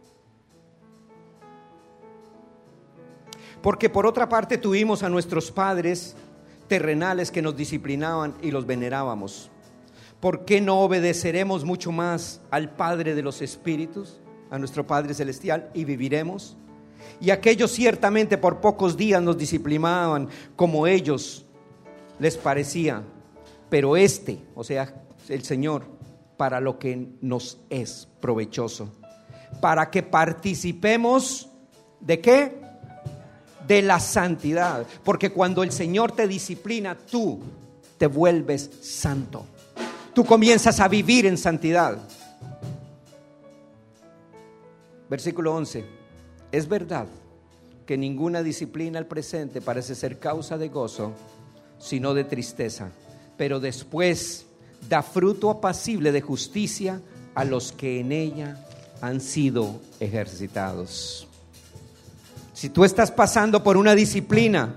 S1: porque por otra parte tuvimos a nuestros padres terrenales que nos disciplinaban y los venerábamos. ¿Por qué no obedeceremos mucho más al Padre de los Espíritus, a nuestro Padre Celestial, y viviremos? Y aquellos ciertamente por pocos días nos disciplinaban como ellos les parecía, pero este, o sea, el Señor, para lo que nos es provechoso, para que participemos ¿de qué? De la santidad. Porque cuando el Señor te disciplina, tú te vuelves santo, tú comienzas a vivir en santidad. Versículo once. Es verdad que ninguna disciplina al presente parece ser causa de gozo, sino de tristeza, pero después da fruto apacible de justicia a los que en ella han sido ejercitados. Si tú estás pasando por una disciplina,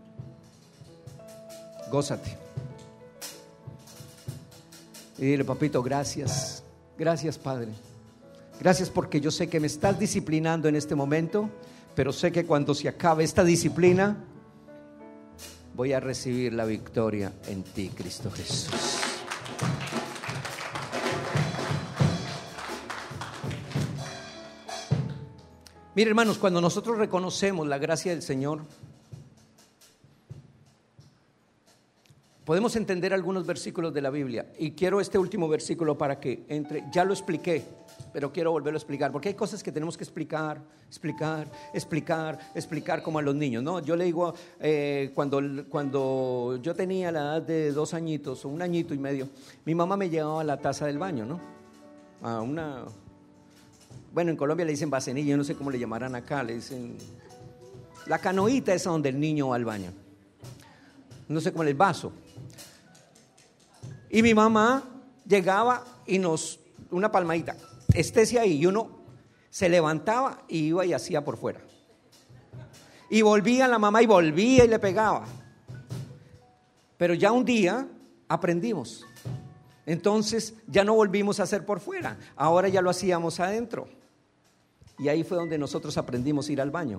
S1: gózate y dile, papito, gracias, gracias, Padre. Gracias porque yo sé que me estás disciplinando en este momento, pero sé que cuando se acabe esta disciplina voy a recibir la victoria en ti, Cristo Jesús. Mire, hermanos, cuando nosotros reconocemos la gracia del Señor, podemos entender algunos versículos de la Biblia. Y quiero este último versículo para que entre. Ya lo expliqué, pero quiero volverlo a explicar, porque hay cosas que tenemos que explicar, explicar, explicar, explicar como a los niños, ¿no? Yo le digo, eh, cuando, cuando yo tenía la edad de dos añitos o un añito y medio, mi mamá me llevaba a la taza del baño, ¿no? A una, bueno, en Colombia le dicen vasenilla, yo no sé cómo le llamarán acá, le dicen, la canoita esa donde el niño va al baño, no sé cómo, el vaso. Y mi mamá llegaba y nos, una palmadita, estése ahí. Y uno se levantaba y iba y hacía por fuera. Y volvía la mamá y volvía y le pegaba. Pero ya un día aprendimos. Entonces ya no volvimos a hacer por fuera. Ahora ya lo hacíamos adentro. Y ahí fue donde nosotros aprendimos a ir al baño.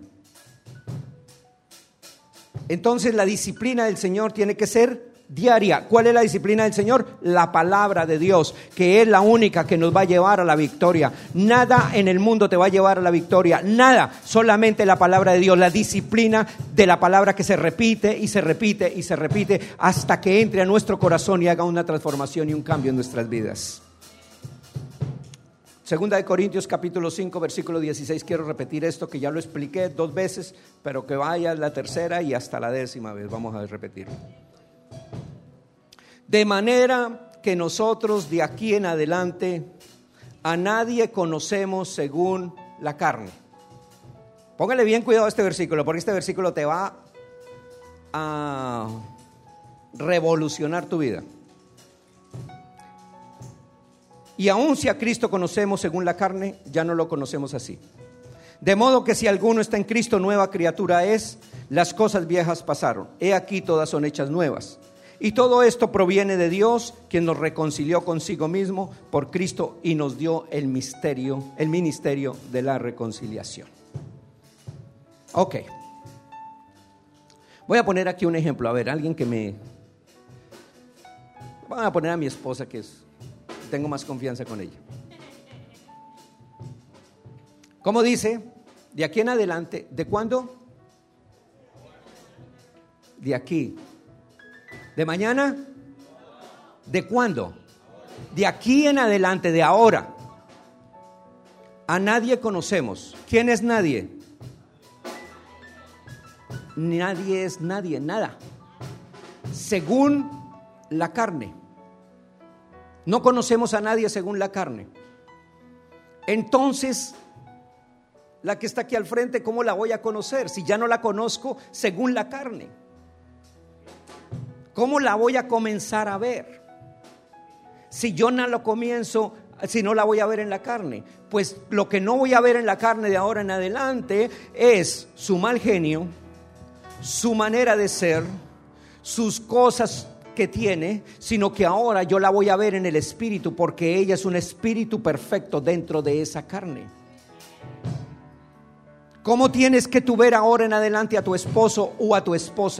S1: Entonces la disciplina del Señor tiene que ser diaria. ¿Cuál es la disciplina del Señor? La palabra de Dios, que es la única que nos va a llevar a la victoria. Nada en el mundo te va a llevar a la victoria, nada, solamente la palabra de Dios, la disciplina de la palabra que se repite y se repite y se repite hasta que entre a nuestro corazón y haga una transformación y un cambio en nuestras vidas. Segunda de Corintios capítulo cinco versículo dieciséis, quiero repetir esto que ya lo expliqué dos veces, pero que vaya la tercera y hasta la décima vez, vamos a repetirlo. De manera que nosotros de aquí en adelante a nadie conocemos según la carne. Póngale bien cuidado a este versículo, porque este versículo te va a revolucionar tu vida. Y aun si a Cristo conocemos según la carne, ya no lo conocemos así. De modo que si alguno está en Cristo, nueva criatura es, las cosas viejas pasaron, he aquí todas son hechas nuevas. Y todo esto proviene de Dios, quien nos reconcilió consigo mismo por Cristo y nos dio el misterio, el ministerio de la reconciliación. Ok. Voy a poner aquí un ejemplo. A ver, alguien que me... Voy a poner a mi esposa, que es... tengo más confianza con ella. ¿Cómo dice? De aquí en adelante. ¿De cuándo? De aquí. ¿De mañana? ¿De cuándo? De aquí en adelante, de ahora. A nadie conocemos. ¿Quién es nadie? Nadie es nadie, nada. Según la carne. No conocemos a nadie según la carne. Entonces, la que está aquí al frente, ¿cómo la voy a conocer si ya no la conozco según la carne? ¿Cómo la voy a comenzar a ver? Si yo no lo comienzo, si no la voy a ver en la carne. Pues lo que no voy a ver en la carne de ahora en adelante es su mal genio, su manera de ser, sus cosas que tiene, sino que ahora yo la voy a ver en el espíritu, porque ella es un espíritu perfecto dentro de esa carne. ¿Cómo tienes que tú ver ahora en adelante a tu esposo o a tu esposa?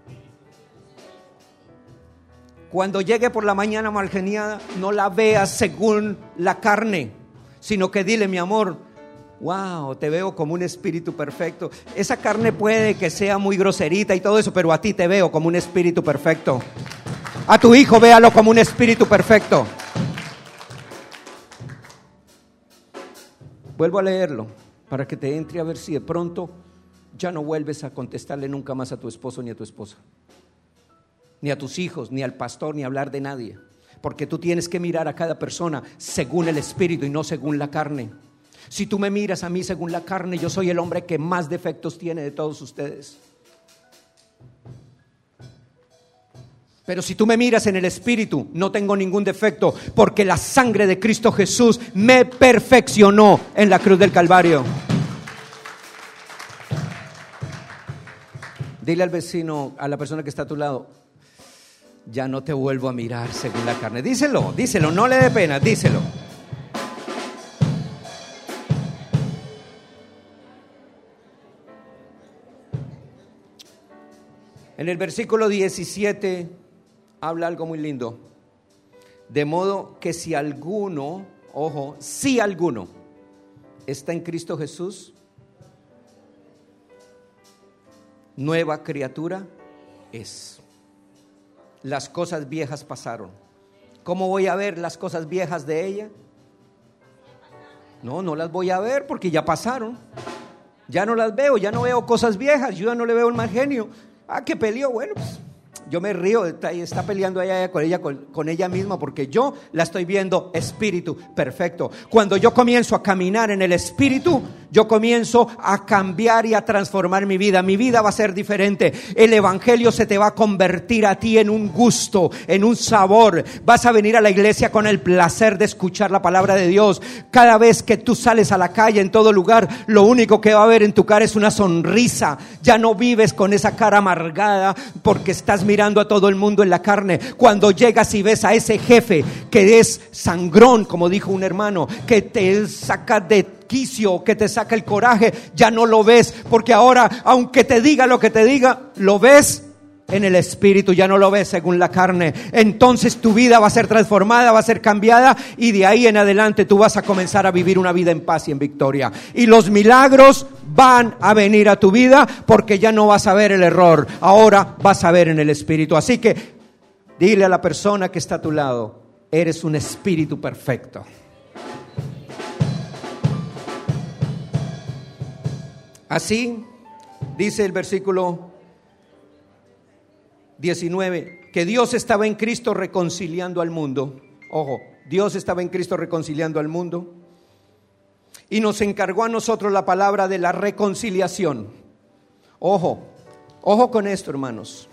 S1: Cuando llegue por la mañana malgeniada, no la veas según la carne, sino que dile: mi amor, wow, te veo como un espíritu perfecto. Esa carne puede que sea muy groserita y todo eso, pero a ti te veo como un espíritu perfecto. A tu hijo véalo como un espíritu perfecto. Vuelvo a leerlo para que te entre a ver si de pronto ya no vuelves a contestarle nunca más a tu esposo ni a tu esposa, ni a tus hijos, ni al pastor, ni hablar de nadie, porque tú tienes que mirar a cada persona según el espíritu y no según la carne. Si tú me miras a mí según la carne, yo soy el hombre que más defectos tiene de todos ustedes. Pero si tú me miras en el espíritu, no tengo ningún defecto, porque la sangre de Cristo Jesús me perfeccionó en la cruz del Calvario. Dile al vecino, a la persona que está a tu lado: ya no te vuelvo a mirar según la carne. Díselo, díselo, no le dé pena, díselo. En el versículo diecisiete habla algo muy lindo. De modo que si alguno, ojo, si alguno está en Cristo Jesús, nueva criatura es. Las cosas viejas pasaron. ¿Cómo voy a ver las cosas viejas de ella? No, no las voy a ver porque ya pasaron. Ya no las veo, ya no veo cosas viejas. Yo ya no le veo el mal genio. Ah, que peleó, bueno, pues yo me río, está, está peleando allá con ella, con, con ella misma, porque yo la estoy viendo espíritu perfecto. Cuando yo comienzo a caminar en el espíritu, yo comienzo a cambiar y a transformar mi vida. Mi vida va a ser diferente. El evangelio se te va a convertir a ti en un gusto, en un sabor. Vas a venir a la iglesia con el placer de escuchar la palabra de Dios. Cada vez que tú sales a la calle, en todo lugar, lo único que va a haber en tu cara es una sonrisa. Ya no vives con esa cara amargada porque estás mirando a todo el mundo en la carne. Cuando llegas y ves a ese jefe que es sangrón, como dijo un hermano, que te saca de quicio, que te saca el coraje, ya no lo ves, porque ahora, aunque te diga lo que te diga, lo ves en el espíritu, ya no lo ves según la carne. Entonces tu vida va a ser transformada, va a ser cambiada, y de ahí en adelante tú vas a comenzar a vivir una vida en paz y en victoria, y los milagros van a venir a tu vida, porque ya no vas a ver el error, ahora vas a ver en el espíritu. Así que dile a la persona que está a tu lado: eres un espíritu perfecto. Así dice el versículo diecinueve, que Dios estaba en Cristo reconciliando al mundo. Ojo, Dios estaba en Cristo reconciliando al mundo y nos encargó a nosotros la palabra de la reconciliación. Ojo, ojo con esto, hermanos.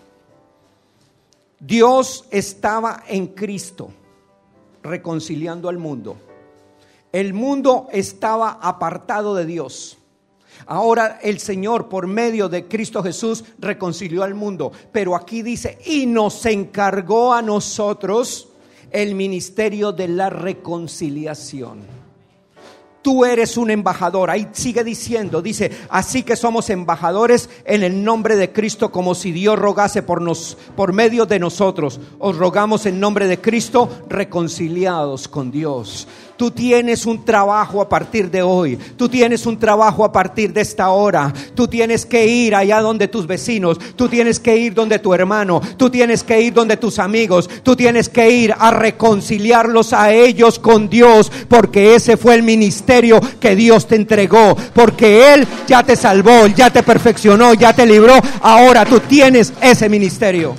S1: Dios estaba en Cristo reconciliando al mundo. El mundo estaba apartado de Dios. Ahora el Señor, por medio de Cristo Jesús, reconcilió al mundo. Pero aquí dice, y nos encargó a nosotros el ministerio de la reconciliación. Tú eres un embajador. Ahí sigue diciendo, dice, así que somos embajadores en el nombre de Cristo, como si Dios rogase por nos, por medio de nosotros. Os rogamos en nombre de Cristo, reconciliados con Dios. Tú tienes un trabajo a partir de hoy. Tú tienes un trabajo a partir de esta hora. Tú tienes que ir allá donde tus vecinos. Tú tienes que ir donde tu hermano. Tú tienes que ir donde tus amigos. Tú tienes que ir a reconciliarlos a ellos con Dios, porque ese fue el ministerio que Dios te entregó. Porque Él ya te salvó, ya te perfeccionó, ya te libró. Ahora tú tienes ese ministerio.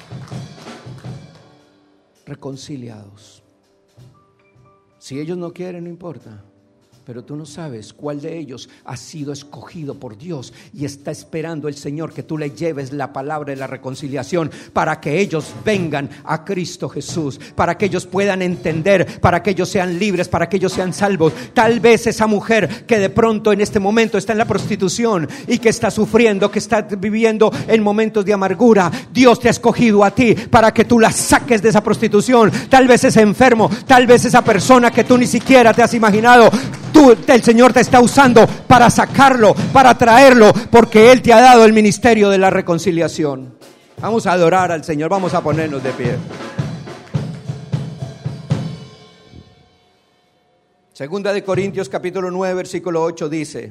S1: Reconciliados. Si ellos no quieren, no importa, pero tú no sabes cuál de ellos ha sido escogido por Dios, y está esperando el Señor que tú le lleves la palabra de la reconciliación, para que ellos vengan a Cristo Jesús, para que ellos puedan entender, para que ellos sean libres, para que ellos sean salvos. Tal vez esa mujer que de pronto en este momento está en la prostitución y que está sufriendo, que está viviendo en momentos de amargura, Dios te ha escogido a ti para que tú la saques de esa prostitución. Tal vez ese enfermo, tal vez esa persona que tú ni siquiera te has imaginado, Tú, el Señor te está usando para sacarlo, para traerlo, porque Él te ha dado el ministerio de la reconciliación. Vamos a adorar al Señor, vamos a ponernos de pie. Segunda de Corintios capítulo nueve versículo ocho dice: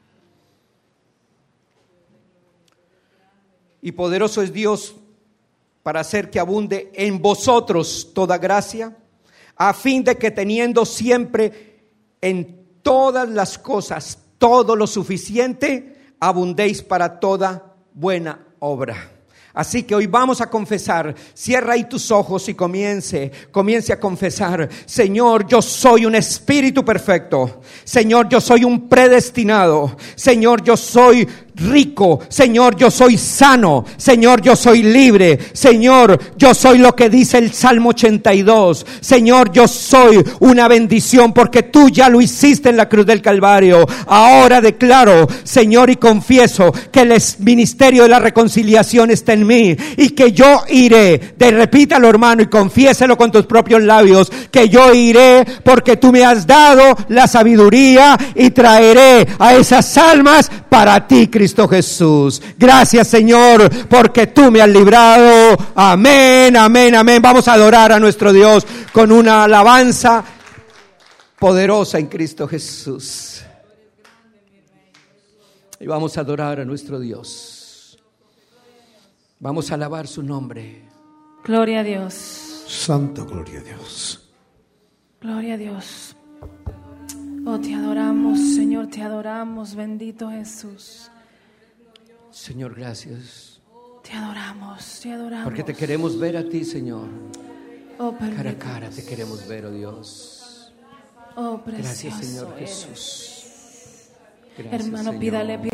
S1: y poderoso es Dios para hacer que abunde en vosotros toda gracia, a fin de que teniendo siempre en todas las cosas todo lo suficiente, abundéis para toda buena obra. Así que hoy vamos a confesar. Cierra ahí tus ojos y comience, comience a confesar: Señor, yo soy un espíritu perfecto. Señor, yo soy un predestinado. Señor, yo soy rico. Señor, yo soy sano. Señor, yo soy libre. Señor, yo soy lo que dice el Salmo ochenta y dos. Señor, yo soy una bendición porque tú ya lo hiciste en la cruz del Calvario. Ahora declaro, Señor, y confieso que el ministerio de la reconciliación está en mí, y que yo iré. De, repítalo, hermano, y confiéselo con tus propios labios, que yo iré porque tú me has dado la sabiduría, y traeré a esas almas para ti, Cristo Jesús. Gracias, Señor, porque tú me has librado. Amén, amén, amén. Vamos a adorar a nuestro Dios con una alabanza poderosa en Cristo Jesús. Y vamos a adorar a nuestro Dios. Vamos a alabar su nombre.
S2: Gloria a Dios.
S3: Santa gloria a Dios.
S2: Gloria a Dios. Oh, te adoramos, Señor, te adoramos, bendito Jesús.
S1: Señor, gracias.
S2: Te adoramos, te adoramos.
S1: Porque te queremos ver a ti, Señor.
S2: Oh,
S1: cara a cara te queremos ver, oh Dios.
S2: Oh, precioso
S1: gracias, Señor
S2: eres.
S1: Jesús. Gracias,
S2: Hermano,
S1: Señor.
S2: pídale, pídale